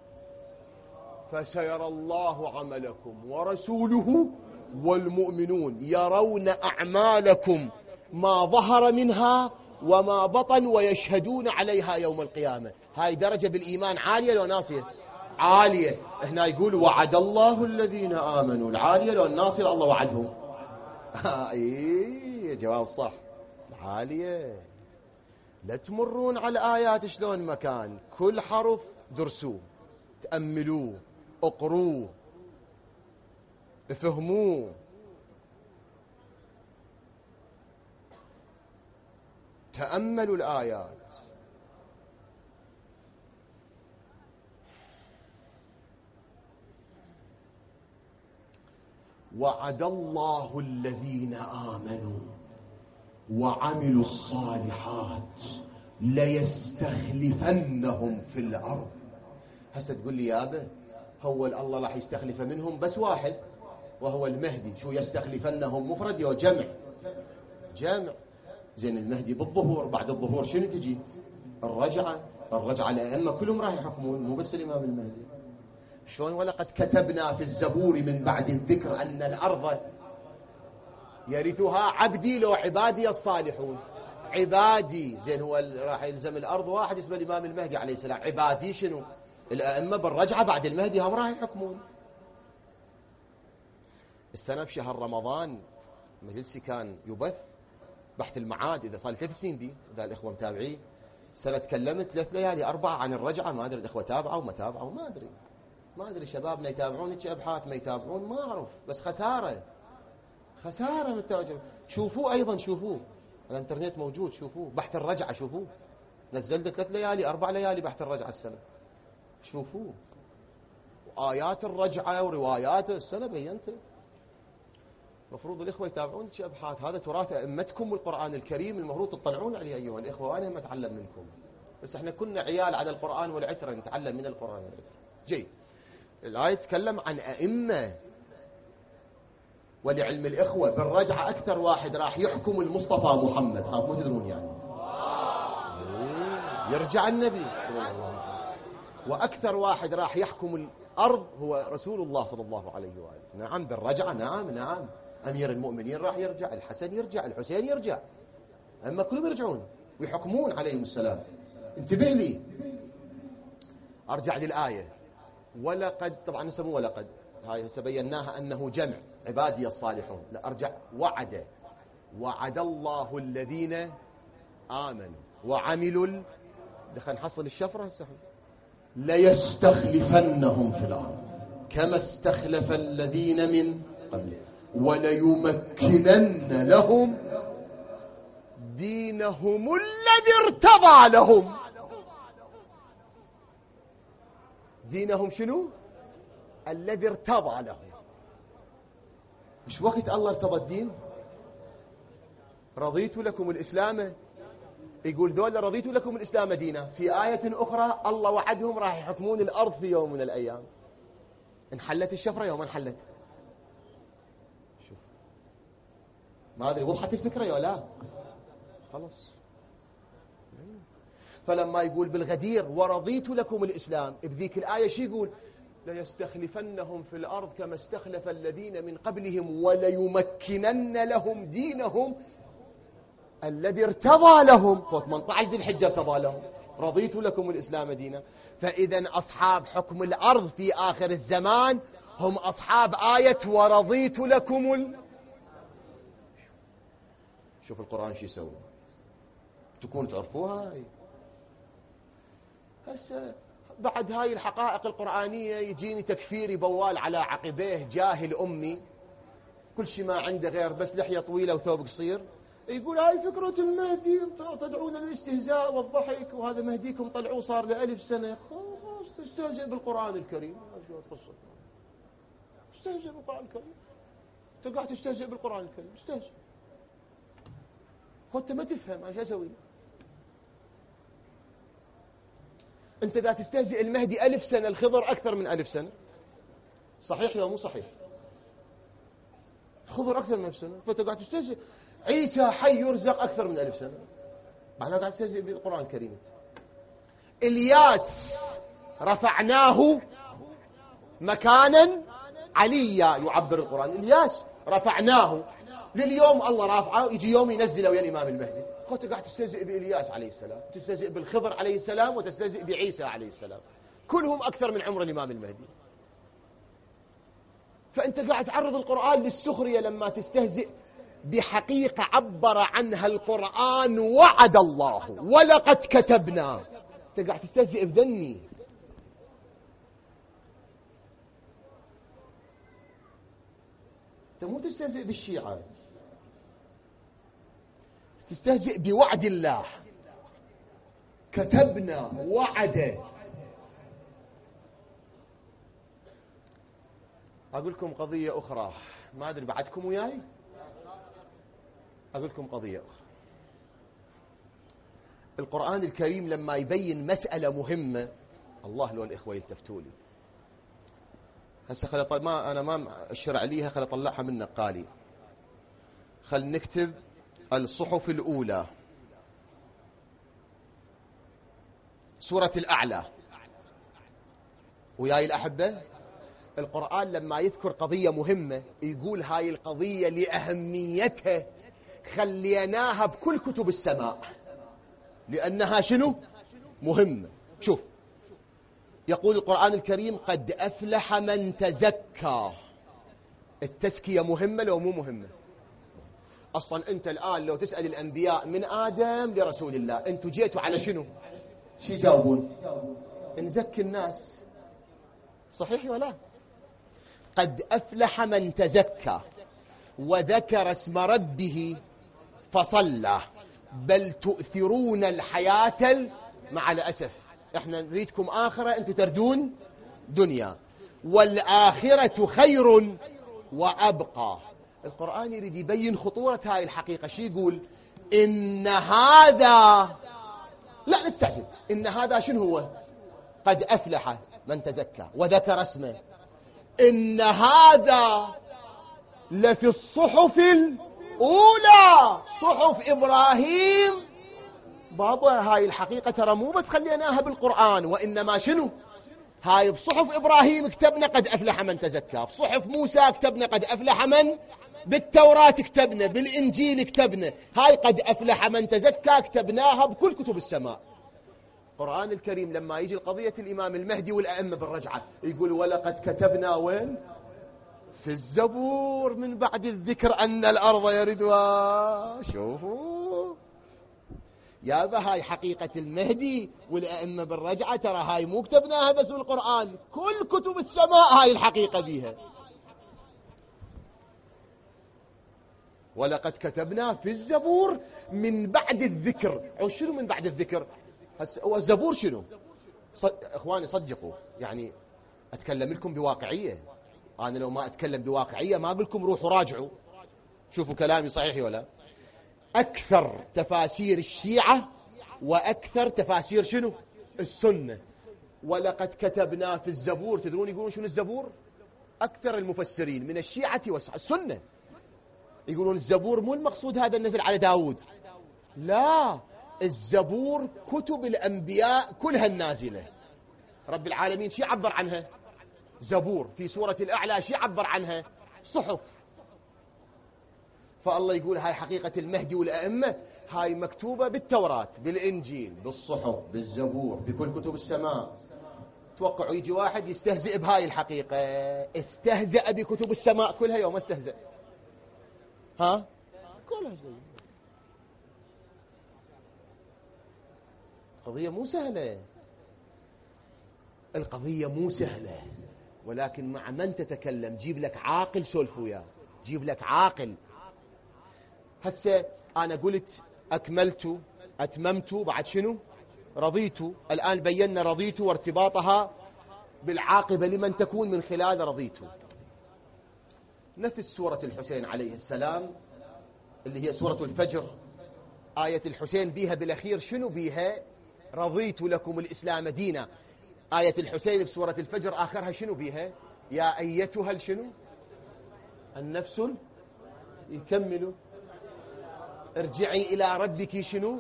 فسيرى الله عملكم ورسوله والمؤمنون يرون أعمالكم ما ظهر منها وما بطن ويشهدون عليها يوم القيامة. هاي درجة بالإيمان عالية لو ناصية؟ عالية. هنا يقول وعد الله الذين آمنوا، العالية لو الناصية الله وعدهم. جواب صح، العالية. لا تمرون على الآيات شلون مكان، كل حرف درسوه، تأملوه، اقروه، افهموه. تأملوا الآيات. وعد الله الذين آمنوا وعملوا الصالحات ليستخلفنهم في الأرض. هسه تقول لي يابا هو الله راح يستخلف منهم بس واحد وهو المهدي، شو يستخلفنهم مفرد يا جمع؟ جمع. زين المهدي بالظهور، بعد الظهور شنو تجي؟ الرجعة. الرجعة الأئمة كلهم راح يحكمون، مو بس الإمام المهدي. شلون ولقد كتبنا في الزبور من بعد الذكر أن الأرض يرثها عبدي لو عبادي الصالحون. عبادي، زين هو راح يلزم الأرض واحد اسمه الإمام المهدي عليه السلام. عبادي شنو؟ الأئمة بالرجعة بعد المهدي هم راح يحكمون. السنة بشهر رمضان مجلسي كان يبث بحث المعاد، إذا صار 3 سنين دي، إذا الإخوة متابعين. السنة تكلمت 3 ليالي 4 عن الرجعة، ما أدري الإخوة تابعوا ما تابعوا، ما أدري شبابنا يتابعون هيك أبحاث ما يتابعون، ما أعرف. بس خسارة من التوجه. شوفوه أيضا، شوفوه الانترنت موجود، شوفوه بحث الرجعة، شوفوه نزلت 3 ليالي 4 ليالي بحث الرجعة السنة، شوفوه. وآيات الرجعة ورواياته السنة بينته. المفروض الإخوة يتابعون هيك أبحاث. هذا تراث أئمتكم والقرآن الكريم، المفروض تطلعون عليه أيها الإخوة، وأنا هم أتعلم منكم. بس احنا كنا عيال على القرآن والعترة، نتعلم من القرآن والعترة. جيد. الآية تتكلم عن أئمة. ولعلم الإخوة بالرجعة أكثر واحد راح يحكم المصطفى محمد، مو تدرون يعني يرجع النبي، وأكثر واحد راح يحكم الأرض هو رسول الله صلى الله عليه وآله. نعم بالرجعة، نعم. أمير المؤمنين راح يرجع، الحسن يرجع، الحسين يرجع، أما كلهم يرجعون ويحكمون عليهم السلام. انتبه لي، أرجع للآية. ولقد، طبعا هسه مو ولقد، هاي هسه بيناها أنه جمع عبادي الصالحون. لا أرجع. وعد الله الذين آمنوا وعملوا دخل نحصل الشفرة هسه ليستخلفنهم في الأرض كما استخلف الذين من قبلهم وليمكنن لهم دينهم الذي ارتضى لهم. دينهم شنو؟ الذي ارتضى لهم. مش وقت الله ارتضى الدين؟ رضيت لكم الإسلام يقول ذولا رضيت لكم الإسلام دينا. في آية أخرى الله وعدهم راح يحكمون الأرض في يوم من الأيام. انحلت الشفرة يوم انحلت. شوف ما أدري وضحت الفكرة يا لا؟ خلاص. فلما يقول بالغدير ورضيت لكم الإسلام، بذيك الآية شي يقول؟ ليستخلفنهم في الأرض كما استخلف الذين من قبلهم وليمكنن لهم دينهم الذي ارتضى لهم. 18 ذي الحجة ارتضى لهم. رضيت لكم الإسلام دينا. فإذا أصحاب حكم الأرض في آخر الزمان هم أصحاب آية ورضيت لكم شوف القرآن شو يسوي، تكون تعرفوها. هسه بعد هاي الحقائق القرآنية يجيني تكفيري بوال على عقبيه جاهل أمي كل شيء ما عنده غير بس لحية طويلة وثوب قصير، يقول هاي فكرة المهدي تدعون للاستهزاء والضحك، وهذا مهديكم طلعوه صار له 1000 سنة. خلاص تستهزئ بالقرآن الكريم. تستهزئ بالقرآن الكريم. انت قاعد تستهزئ بالقرآن الكريم. استهزئ. خذت ما تفهم ايش اسوي. انت اذا تستهزئ المهدي 1000 سنة، الخضر اكثر من 1000 سنة. صحيح ولا مو صحيح؟ الخضر اكثر من 1000 سنة، فانت قاعد تستهزئ. عيسى حي يرزق اكثر من 1000 سنة. معناه قاعد تستهزئ بالقرآن الكريم. الياس رفعناه مكانا عليا يعبر القرآن. الياس رفعناه، لليوم الله رافعه، يجي يوم ينزله ويا الإمام المهدي. أنت قاعد تستهزئ بإلياس عليه السلام، تستهزئ بالخضر عليه السلام، وتستهزئ بعيسى عليه السلام، كلهم أكثر من عمر الإمام المهدي. فأنت قاعد تعرض القرآن للسخرية لما تستهزئ بحقيقة عبر عنها القرآن وعد الله ولقد كتبنا. أنت قاعد تستهزئ بذني. أنت مو تستهزئ بالشيعة، تستهزئ بوعد الله. كتبنا وعد. أقول لكم قضية أخرى، ما أدري بعدكم وياي. أقول لكم قضية أخرى. القرآن الكريم لما يبين مسألة مهمة، الله لو الإخوة يلتفتوا لي هسه أنا ما أشرع ليها، خل أطلعها من نقالي. خل نكتب الصحف الأولى، سورة الأعلى. وياي الأحبة، القرآن لما يذكر قضية مهمة يقول هاي القضية لأهميتها خليناها بكل كتب السماء، لأنها شنو؟ مهمة. شوف يقول القرآن الكريم قد أفلح من تزكى. التزكية مهمة لو مو مهمة؟ أصلا أنت الآن لو تسأل الأنبياء من آدم لرسول الله أنتوا جيتوا على شنو؟ شي جاوبون؟ نزكي الناس. صحيح ولا؟ قد أفلح من تزكى وذكر اسم ربه فصلى بل تؤثرون الحياة مع الأسف احنا نريدكم آخرة، انتوا تردون دنيا، والآخرة خير وأبقى. القرآن يريد يبين خطورة هاي الحقيقة. شي يقول؟ إن هذا، لا نستعجل، إن هذا شنو هو؟ قد أفلح من تزكى وذكر اسمه. إن هذا لفي الصحف الأولى، صحف إبراهيم. بابا هاي الحقيقة ترى مو بس خليناها بالقرآن، وإنما شنو؟ هاي بصحف إبراهيم كتبنا قد أفلح من تزكى، بصحف موسى كتبنا قد أفلح من، بالتوراة كتبنا، بالإنجيل كتبنا. هاي قد أفلح من تزكى كتبناها بكل كتب السماء. القرآن الكريم لما يجي القضية الإمام المهدي والأئمة بالرجعة يقول ولقد كتبنا وين؟ في الزبور من بعد الذكر أن الأرض يردها. شوفوا يابا هاي حقيقة المهدي والأئمة بالرجعة، ترى هاي مو كتبناها بس بالقرآن، كل كتب السماء هاي الحقيقة بيها. ولقد كتبنا في الزبور من بعد الذكر. أو شنو من بعد الذكر؟ هو الزبور شنو؟ اخواني صدقوا، يعني اتكلم لكم بواقعية. انا لو ما اتكلم بواقعية ما اقول لكم روحوا راجعوا شوفوا كلامي صحيح ولا. اكثر تفاسير الشيعة وأكثر تفاسير شنو؟ السنة. ولقد كتبنا في الزبور، تدرون يقولون شنو الزبور؟ أكثر المفسرين من الشيعة والسنة يقولون الزبور مو المقصود هذا النزل على داود، لا، الزبور كتب الأنبياء كلها النازلة. رب العالمين شي عبر عنها؟ زبور. في سورة الأعلى شي عبر عنها؟ صحف. فالله يقول هاي حقيقة المهدي والأئمة، هاي مكتوبة بالتوراة، بالإنجيل، بالصحف، بالزبور، بكل كتب السماء. توقعوا يجي واحد يستهزئ بهاي الحقيقة، استهزأ بكتب السماء كلها يوم استهزأ. ها؟ كلها شيء. القضية مو سهلة، القضية مو سهلة، ولكن مع من تتكلم جيب لك عاقل سولف وياه، جيب لك عاقل. هسه أنا قلت أكملت، أتممت، بعد شنو؟ رضيت. الآن بينا رضيت وارتباطها بالعاقبة لمن تكون من خلال رضيت. نفس سورة الحسين عليه السلام اللي هي سورة الفجر، آية الحسين بيها بالأخير شنو بيها؟ رضيت لكم الإسلام دينا. آية الحسين بسورة الفجر آخرها شنو بيها؟ يا أيتها شنو؟ النفس يكملوا ارجعي إلى ربك شنو؟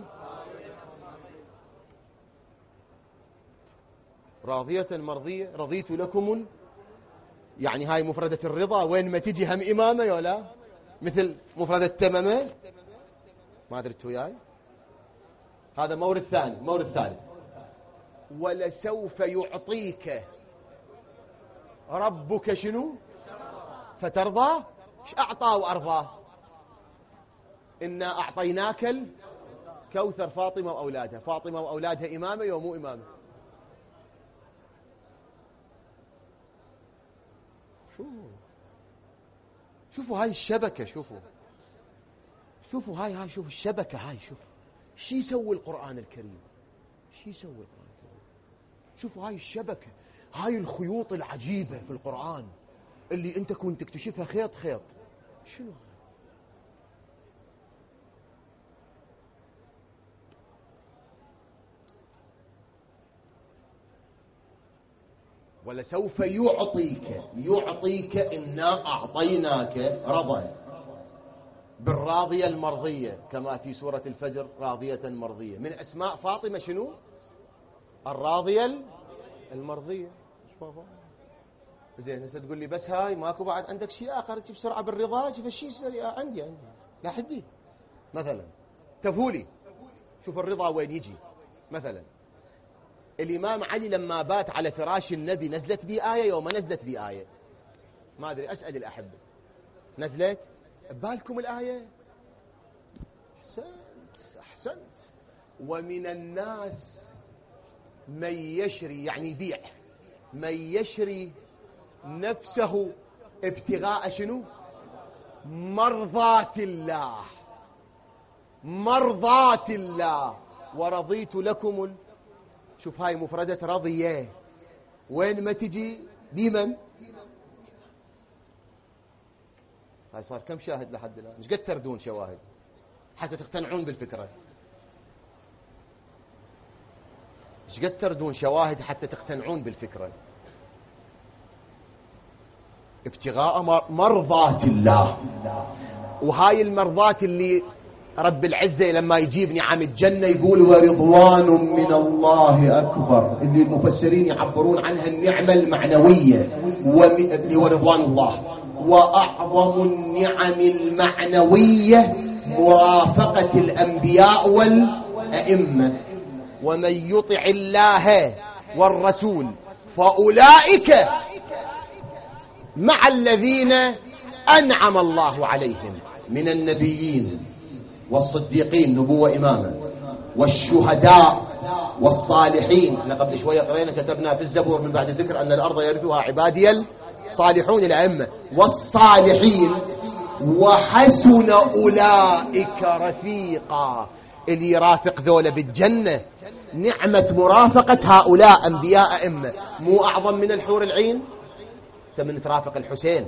راضية مرضية. رضيت لكم يعني هاي مفردة الرضا، وين ما تجي هم إمامة يولا، مثل مفردة تمامة. ما أدري وياي. هذا مورد ثاني. مورد ثالث، ولسوف يعطيك ربك شنو؟ فترضى. ايش أعطى وأرضاه؟ إنا أعطيناك الكوثر. فاطمة وأولادها، فاطمة وأولادها إمامة ومو إمامة؟ شوفوا هاي الشبكة، شوفوا هاي شوفوا الشبكة هاي، شو يسوي القرآن الكريم، شو يسوي القرآن الكريم. شوفوا هاي الشبكة، هاي الخيوط العجيبة في القرآن اللي انت كنت تكتشفها خيط خيط. شنو ولسوف يعطيك إنا أعطيناك رضا، بالراضية المرضية، كما في سورة الفجر راضية مرضية. من أسماء فاطمة شنو؟ الراضية المرضية. زين هسه تقول لي بس هاي ماكو بعد عندك شيء آخر تجيب بسرعة بالرضا؟ شوف الشيء عندي لا حدي. مثلا تفولي، شوف الرضا وين يجي. مثلا الإمام علي لما بات على فراش النبي نزلت بي آية يوم نزلت بي آية؟ ما أدري، أسأل الأحبة، نزلت ببالكم الآية؟ أحسنت. ومن الناس من يشري، يعني يبيع، من يشري نفسه ابتغاء شنو؟ مرضات الله. مرضات الله. ورضيت لكم شوف هاي مفردة رضيه، وين ما تجي بمن؟ هاي صار كم شاهد لحد الآن؟ مش قد تردون شواهد حتى تقتنعون بالفكرة؟ مش قد تردون شواهد حتى تقتنعون بالفكرة؟ ابتغاء مرضات الله. وهاي المرضات اللي رب العزة لما يجيب نعم الجنة يقول ورضوان من الله أكبر، اللي المفسرين يعبرون عنها النعمة المعنوية ورضوان الله. وأعظم النعم المعنوية مرافقة الأنبياء والأئمة. ومن يطع الله والرسول فأولئك مع الذين أنعم الله عليهم من النبيين والصديقين نبوة إمامة والشهداء والصالحين. قبل شوية قرينا كتبنا في الزبور من بعد ذكر أن الأرض يرثها عبادي الصالحون الأئمة والصالحين وحسن أولئك رفيقا. اللي يرافق ذولا بالجنة نعمة مرافقة هؤلاء أنبياء أئمة مو أعظم من الحور العين؟ من ترافق الحسين،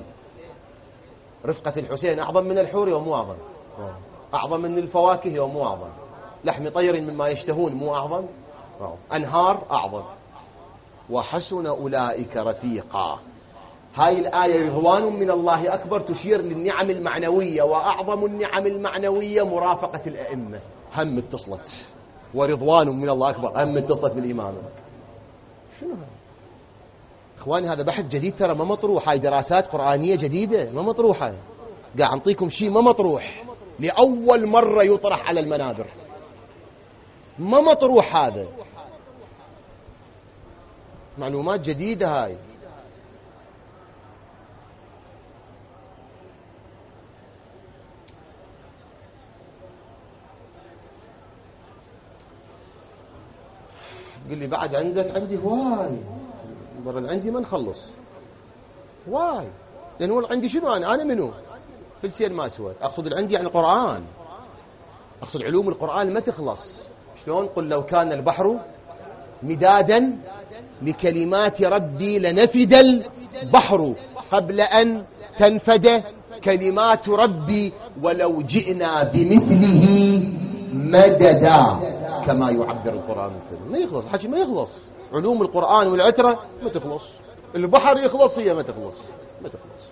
رفقة الحسين أعظم من الحور ومو أعظم؟ أعظم من الفواكه ومو أعظم؟ لحم طير مما يشتهون مو أعظم؟ أنهار أعظم. وحسن أولئك رفيقا. هاي الآية رضوان من الله أكبر تشير للنعم المعنوية، وأعظم النعم المعنوية مرافقة الأئمة. هم اتصلت ورضوان من الله أكبر، هم اتصلت بالإمامة. شنو هذا؟ إخواني هذا بحث جديد ترى، ما مطروح. هاي دراسات قرآنية جديدة ما مطروحة. قاعد أعطيكم شيء ما مطروح، لأول مرة يطرح على المنابر، ما مطروح. هذا معلومات جديدة هاي. تقول لي بعد عندك؟ عندي هواي، برا عندي ما نخلص هواي. لأن هو عندي شنو؟ أنا منو؟ فلسين ما سويت. أقصد عندي يعني قرآن، أقصد علوم القرآن ما تخلص. شلون؟ قل لو كان البحر مدادا لكلمات ربي لنفد البحر قبل أن تنفد كلمات ربي ولو جئنا بمثله مددا كما يعبر القرآن الكريم. ما يخلص حكي، ما يخلص. علوم القرآن والعترة ما تخلص. البحر يخلص، هي ما تخلص، ما تخلص.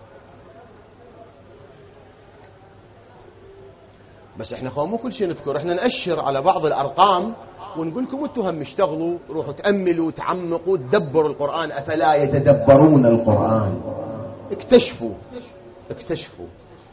بس احنا مو كل شيء نذكر، احنا نأشر على بعض الأرقام ونقول لكم انتم هم اشتغلوا، روحوا تأملوا تعمقوا تدبروا القرآن. أفلا يتدبرون القرآن؟ اكتشفوا.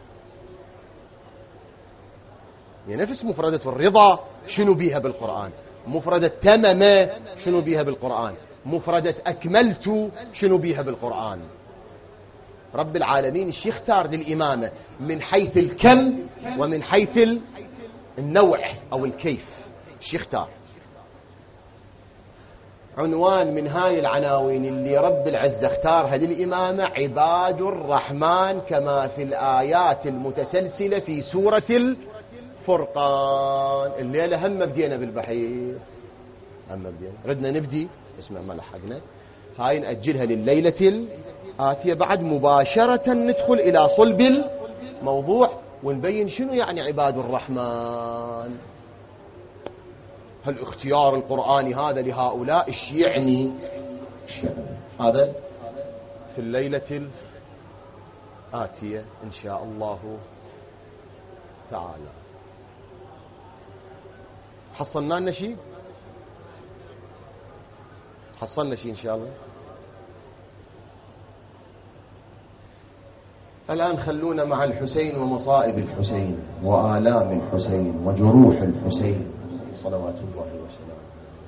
يعني نفس مفردة الرضا شنو بيها بالقرآن، مفردة تمم شنو بيها بالقرآن، مفردة أكملت شنو بيها بالقرآن. رب العالمين ايش يختار للإمامة من حيث الكم ومن حيث النوع أو الكيف؟ ايش يختار؟ عنوان من هاي العناوين اللي رب العزة اختارها للإمامة: عباد الرحمن كما في الآيات المتسلسلة في سورة الفرقان. الليلة هم بدينا بالبحيث، هم بدينا، ردنا نبدي اسمع ما لحقنا. هاي نأجلها لليلة الآتية، بعد مباشرة ندخل إلى صلب الموضوع ونبين شنو يعني عباد الرحمن. هالاختيار القرآني هذا لهؤلاء ايش يعني؟ هذا في الليلة الآتية إن شاء الله تعالى. حصلنا لنا شيء؟ حصلنا شيء إن شاء الله. الآن خلونا مع الحسين ومصائب الحسين وآلام الحسين وجروح الحسين صلوات الله وسلامه.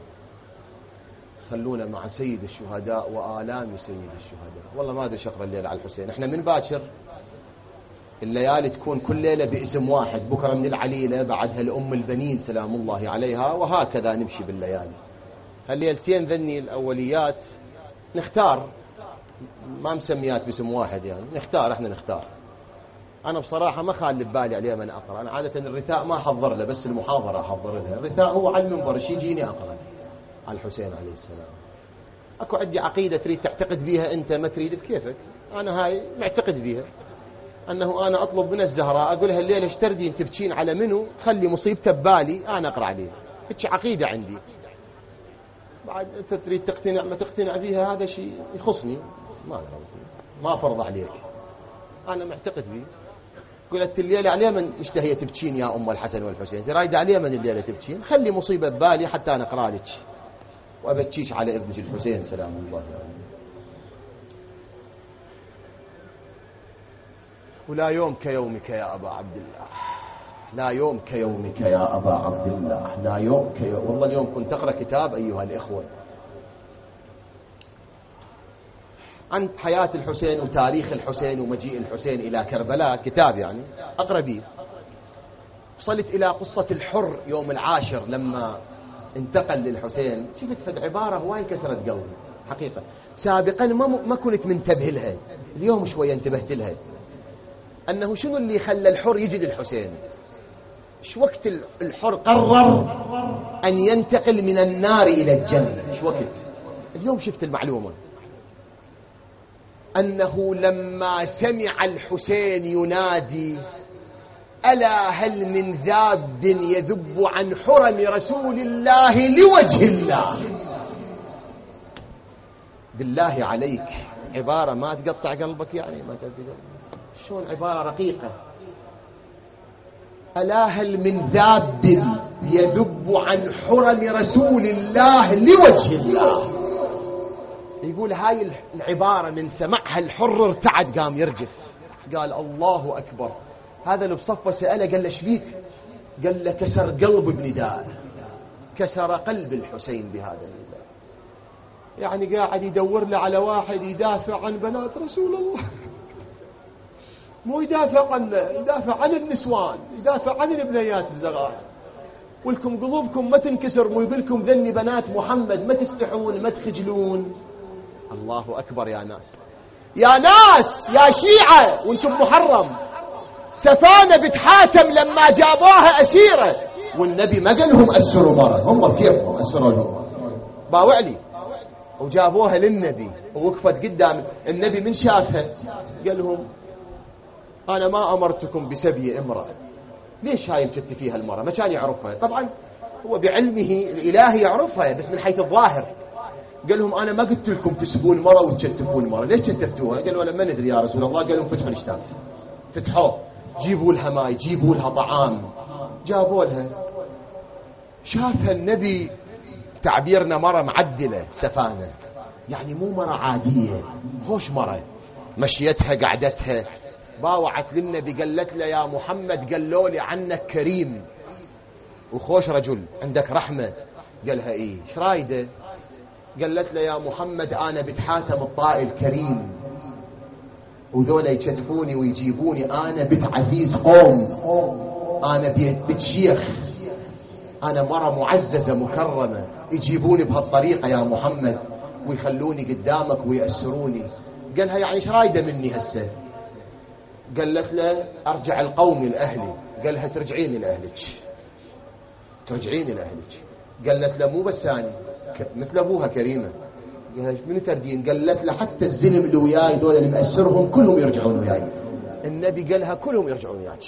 خلونا مع سيد الشهداء وآلام سيد الشهداء. والله ما أدري شقرا الليلة على الحسين. احنا من باكر الليالي تكون كل ليلة باسم واحد، بكرة من العليلة، بعدها الأم البنين سلام الله عليها، وهكذا نمشي بالليالي. هالليلتين ذني الأوليات نختار، ما مسميات باسم واحد يعني، نختار، احنا نختار. أنا بصراحة ما خالي ببالي عليه من أقرأ. أنا عادة الرثاء ما أحضر له، بس المحاضرة أحضر لها. الرثاء هو على المنبر شي يجيني أقرأ على الحسين عليه السلام. أكو عندي عقيدة تريد تعتقد بيها أنت، ما تريد بكيفك. أنا هاي معتقد بيها، أنه أنا أطلب من الزهراء أقولها الليلة ايش تردين تبكين على منو، خلي مصيبته ببالي أنا أقرأ عليه. هيك عقيدة عندي. بعد أنت تريد تقتنع ما تقتنع بيها هذا شيء يخصني، ما فرض عليك. أنا معتقد بيه. قلت الليلة عليه من مشتهية تبكين يا أم الحسن والحسين، أنت رايدة عليه من الليلة تبكين، خلي مصيبة ببالي حتى أنا أقرأ لك وأبكيش على ابنك الحسين سلام الله عليه. ولا يوم كيومك يا أبا عبد الله، لا يوم كيومك يا أبا عبد الله، لا يوم كيوم. والله اليوم كنت أقرأ كتاب أيها الإخوة عن حياة الحسين وتاريخ الحسين ومجيء الحسين إلى كربلاء، كتاب يعني أقرأ به. وصلت إلى قصة الحر يوم العاشر لما انتقل للحسين. شفت فد عبارة هواي كسرت قلبي حقيقة. سابقا ما كنت منتبه لها، اليوم شوية انتبهت لها. أنه شنو اللي خلى الحر يجي للحسين؟ شو وقت الحر قرر أن ينتقل من النار إلى الجنة؟ شو وقت؟ اليوم شفت المعلومة أنه لما سمع الحسين ينادي ألا هل من ذاب يذب عن حرم رسول الله لوجه الله. بالله عليك عبارة ما تقطع قلبك يعني ما تقطع. شلون عبارة رقيقة. ألا هل من ذاب يذب عن حرم رسول الله لوجه الله. يقول هاي العبارة من سمعها الحر ارتعد قام يرجف قال الله أكبر. هذا اللي بصفه سأله قال له شبيك؟ قال له كسر قلب ابن دار، كسر قلب الحسين بهذا النداء. يعني قاعد يدور له على واحد يدافع عن بنات رسول الله، مو يدافع عنه، يدافع عن النسوان، يدافع عن البنيات الزغار. ولكم قلوبكم ما تنكسر مو يقولكم ذني بنات محمد، ما تستحون ما تخجلون. الله أكبر يا ناس، يا ناس، يا شيعة وانتم محرم. سفانة بنت حاتم لما جابوها أسيرة والنبي ما قال لهم أسروا مرة، هم بكيفهم أسروا لهم باوعلي، وجابوها للنبي ووقفت قدام النبي. من شافها قال لهم أنا ما أمرتكم بسبي امرأة. ليش هاي مشت فيها المرأة؟ ما كان يعرفها. طبعا هو بعلمه الإلهي يعرفها بس من حيث الظاهر. قال لهم أنا ما قلت لكم تسبون المرأة وتشتفون المرأة، ليش شتفتوها؟ قالوا أنا ما ندري يا رسول الله. قال لهم فتحوا الاشتاف، فتحوه، جيبوا لها ماء، جيبوا لها طعام. جابوا لها، شافها النبي تعبيرنا مرة معدلة سفانة، يعني مو مرة عادية، خوش مرة، مشيتها قعدتها. باوعت للنبي قالت له يا محمد قالوا لي عنك كريم وخوش رجل عندك رحمة. قالها ايه ايش رايده؟ قالت له يا محمد انا بنت حاتم الطائي الكريم، وذولا يشتفوني ويجيبوني، انا بنت عزيز قوم، انا بنت شيخ، انا مرة معززة مكرمة، يجيبوني بهالطريقة يا محمد ويخلوني قدامك ويأسروني. قالها يعني ايش رايده مني هسه؟ قالت له ارجع القوم لأهلي. قالها ترجعين لأهلك، ترجعين لأهلك. قالت له مو بس أنا مثل أبوها كريمة. قالها من تردين؟ قالت له حتى الزلم اللي وياي دول اللي مأسرهم كلهم يرجعون وياي. النبي قالها كلهم يرجعون وياك،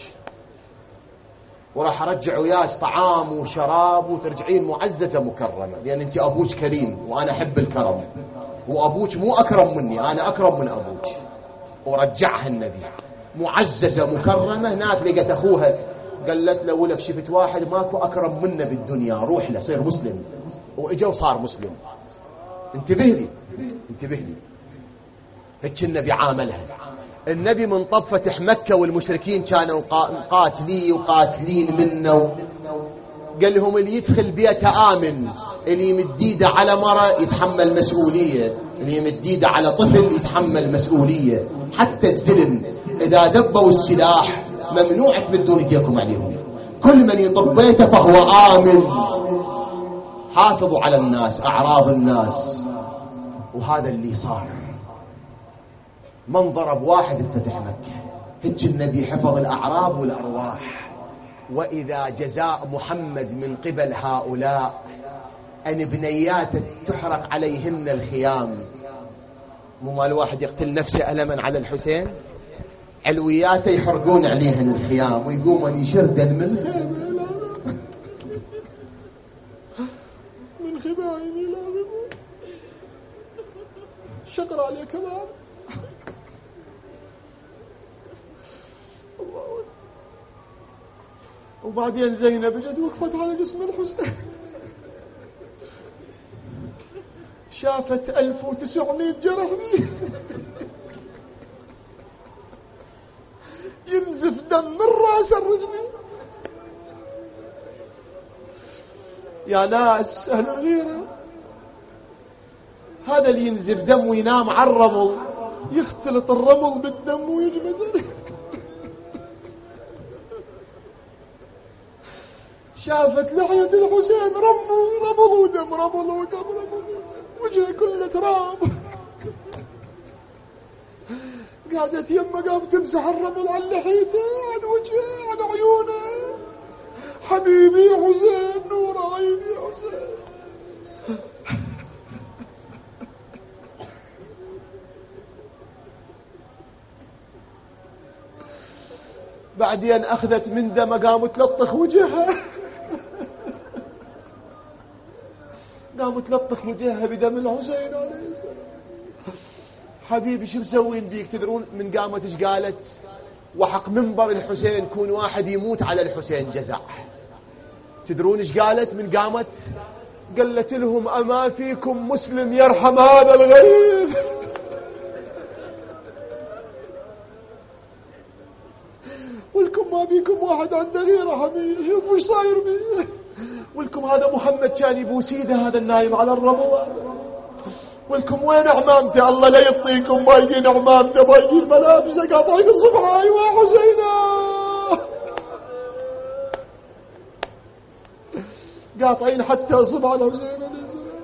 وراح ارجع وياك طعام وشراب وترجعين معززة مكرمة، لأن انت أبوك كريم وأنا أحب الكرم، وأبوك مو أكرم مني، أنا أكرم من أبوك. ورجعها النبي معززة مكرمة. هناك لقت أخوها قالت له ولك شفت واحد ماكو أكرم منه بالدنيا، روح له صير مسلم. وإجا وصار مسلم. انتبه لي، انتبه لي، هيك النبي عاملها. النبي من طب فتح مكة والمشركين كانوا قاتلين منه. قال لهم اللي يدخل بيته آمن، اللي يمد ايده على مرة يتحمل مسؤولية، اللي يمد ايده على طفل يتحمل مسؤولية. حتى الزلم إذا دبوا السلاح ممنوع تمدون ايديكم عليهم. كل من يطب بيته فهو آمن. حافظوا على الناس، أعراض الناس. وهذا اللي صار. من ضرب واحد افتتح مكة. هج النبي حفظ الأعراض والأرواح. وإذا جزاء محمد من قبل هؤلاء أن بنيات تحرق عليهن الخيام. مو مال واحد يقتل نفسه ألما على الحسين، علوياته يحرقون عليهن الخيام ويقومون يشردن من خبائني لازم شقر عليه كمان. وبعدين زينب جت وقفت على جسم الحسين، شافت 1900 جرح فيه، ينزف دم من راس الرجل. يا ناس أهل الغيرة، هذا اللي ينزف دم وينام على الرمل، يختلط الرمل بالدم ويجمد. شافت لحية الحسين رمل ودم، رمل ودم، وجهه كله تراب. قعدت يمه قام تمسح الرمل عن لحيته، عن وجهه، عن عيونه. حبيبي يا حسين، نور عيني يا حسين. بعدين أخذت من دمه قامت تلطخ وجهها قامت تلطخ وجهها بدم الحسين عليه السلام. حبيبي شو مسوين بيك؟ تدرون من قامت ايش قالت؟ وحق منبر الحسين كون واحد يموت على الحسين جزع. تدرون ايش قالت من قامت؟ قالت لهم أما فيكم مسلم يرحم هذا الغريب؟ ولكم ما بيكم واحد عنده غيره حبيبي، شوفوا ايش صاير بيه. ولكم هذا محمد كان يبوس ايده هذا النايم على الربو. ولكم وين عمامته؟ الله لا يعطيكم بايقين عمامته، بايقين ملابسه، قاطعين الصبح. ايوه حسينه قاطعين حتى صبح الحسين عليه السلام.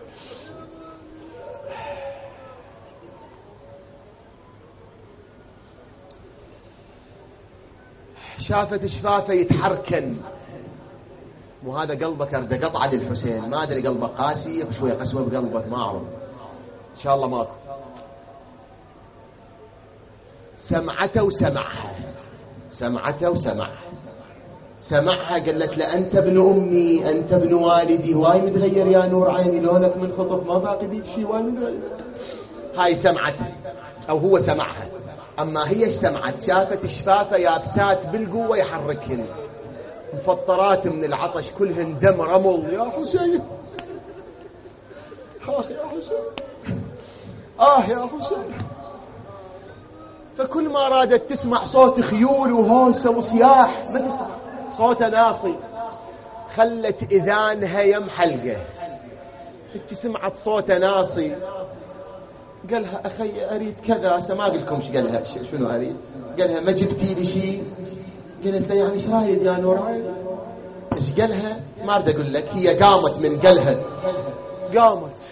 شافت شفافه يتحركن، وهذا قلبك ارد قطعه للحسين، ما ادري قلبك قاسي شويه قسوه بقلبك ما اعرف، ان شاء الله ماكو. سمعته وسمعها، سمعته وسمعها، سمعها قالت له أنت ابن أمي، أنت ابن والدي، واي متغير يا نور عيني، لونك من خطف ما باقي بيك شيء، واي متغير. هاي سمعته أو هو سمعها. أما هي ايش سمعت؟ شافت شفافة يابسات بالقوة يحركهن، مفطرات من العطش كلهن دم رمل. يا حسين يا حسين يا حسين. فكل ما رادت تسمع صوت خيول وهوسة وصياح ما تسمع صوت ناصي، خلت إذانها يم حلقة. هيك سمعت صوت ناصي، قالها أخي أريد كذا. ما قلكم قالها شنو أريد؟ قالها ما جبتي لي شيء؟ قالت له يعني ايش رايد يا نور عين؟ ايش قالها؟ ما اريد اقول لك. هي قامت من قالها، قامت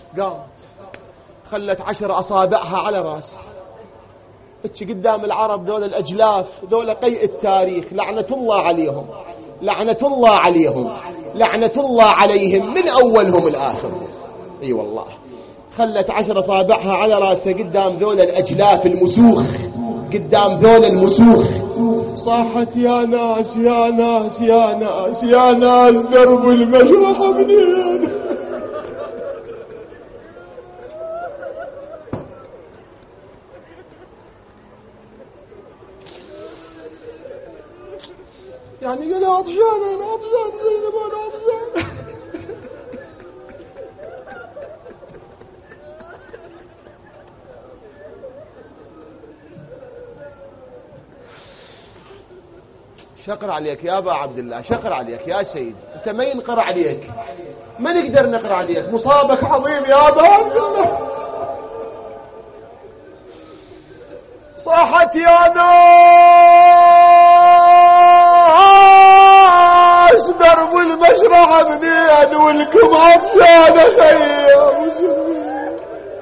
خلت 10 أصابعها على راسها. اتش قدام العرب ذول الأجلاف ذول قيء التاريخ، لعنة الله عليهم، لعنة الله عليهم، لعنة الله عليهم من أولهم الآخر. اي والله. خلت 10 أصابعها على راسها قدام ذول الأجلاف المسوخ، قدام ذول المسوخ. صاحت يا ناس يا ناس يا ناس يا ناس، درب المشرحة منين؟ يعني قال عطشان، انا عطشان زينب، انا عطشان. شقر عليك يا ابا عبد الله، شقر عليك يا سيد، انت ما ينقر عليك، ما نقدر نقر عليك، مصابك عظيم يا ابا عبد الله. صاحت يا ناس درب المشرحة منين؟ ولكم عطشان اخي يا مسلمين.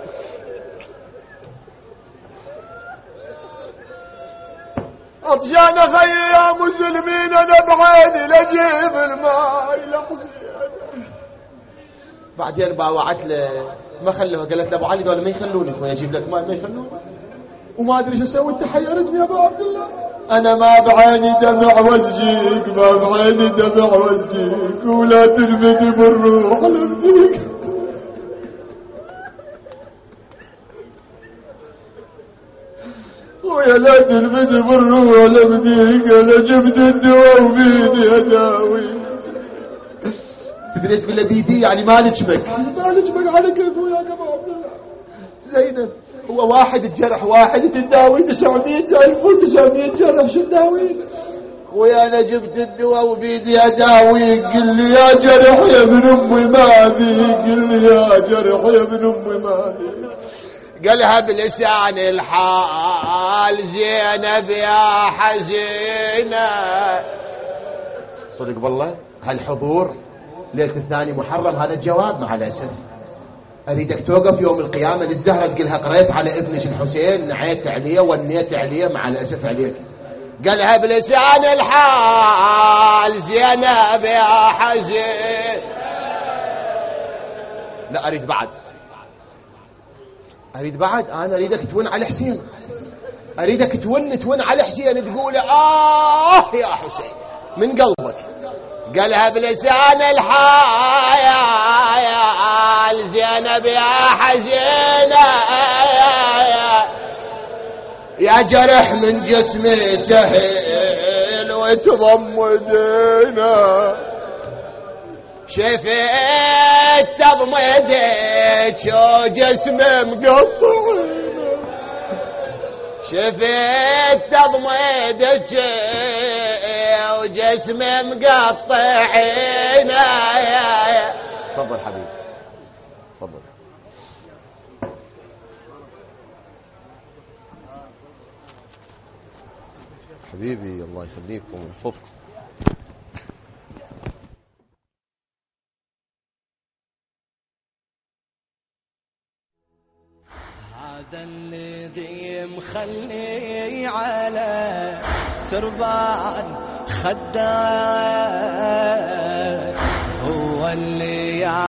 عطشان اخي يا مسلمين، انا بعيني لجيب الماء لحسين. بعدين باوعت له ما خلوها، قالت له ابو علي دول ما يخلونك ويجيب لك ماء، ما يخلونك. وما ادري شو اسوي، انت حيرتني يا ابو عبد الله. انا ما بعيني دمع وزجيك، ما بعيني دمع وزجيك، ولا تلبدي بالروح لبديك. ويا لا تلبدي بالروح لبديك، انا جبت الدواء وبيدي اداوي. تدري ايش تقول له بيدي؟ يعني ما لجمك، ما لجمك على كيفه يا ابو عبد الله. زينب هو واحد الجرح واحد تداوي 900,900 جرح، شو تداوي؟ خويا انا جبت الدواء وبيدي اداويك، قل لي يا جرح يا ابن امي ماذي، قل لي يا جرح يا ابن امي ماذي. قالها بلسان الحال زينب يا حزينة. صدق والله هالحضور ليلة 2 محرم هذا الجواب مع الأسف. أريدك توقف يوم القيامة للزهرة تقولها قريت على ابنك الحسين، نعيت عليه ونيت عليه، مع الأسف عليك. قالها بلسان الحال زينب يا حزين. لا أريد بعد، أريد بعد، أنا أريدك تون على حسين. أريدك تون على حسين، تقول يا حسين من قلبك. قالها بلسان الحال زينب يا حزينة يا جرح من جسمي سهل وتضمدينا، شفت تضمدك وجسمي مقطعينا، شفت تضمدك وجسمي مقطعينا. تفضل حبيبي تفضل. حبيبي الله يخليكم ويحفظكم. هذا الذي مخلي على تربان خدان هو اللي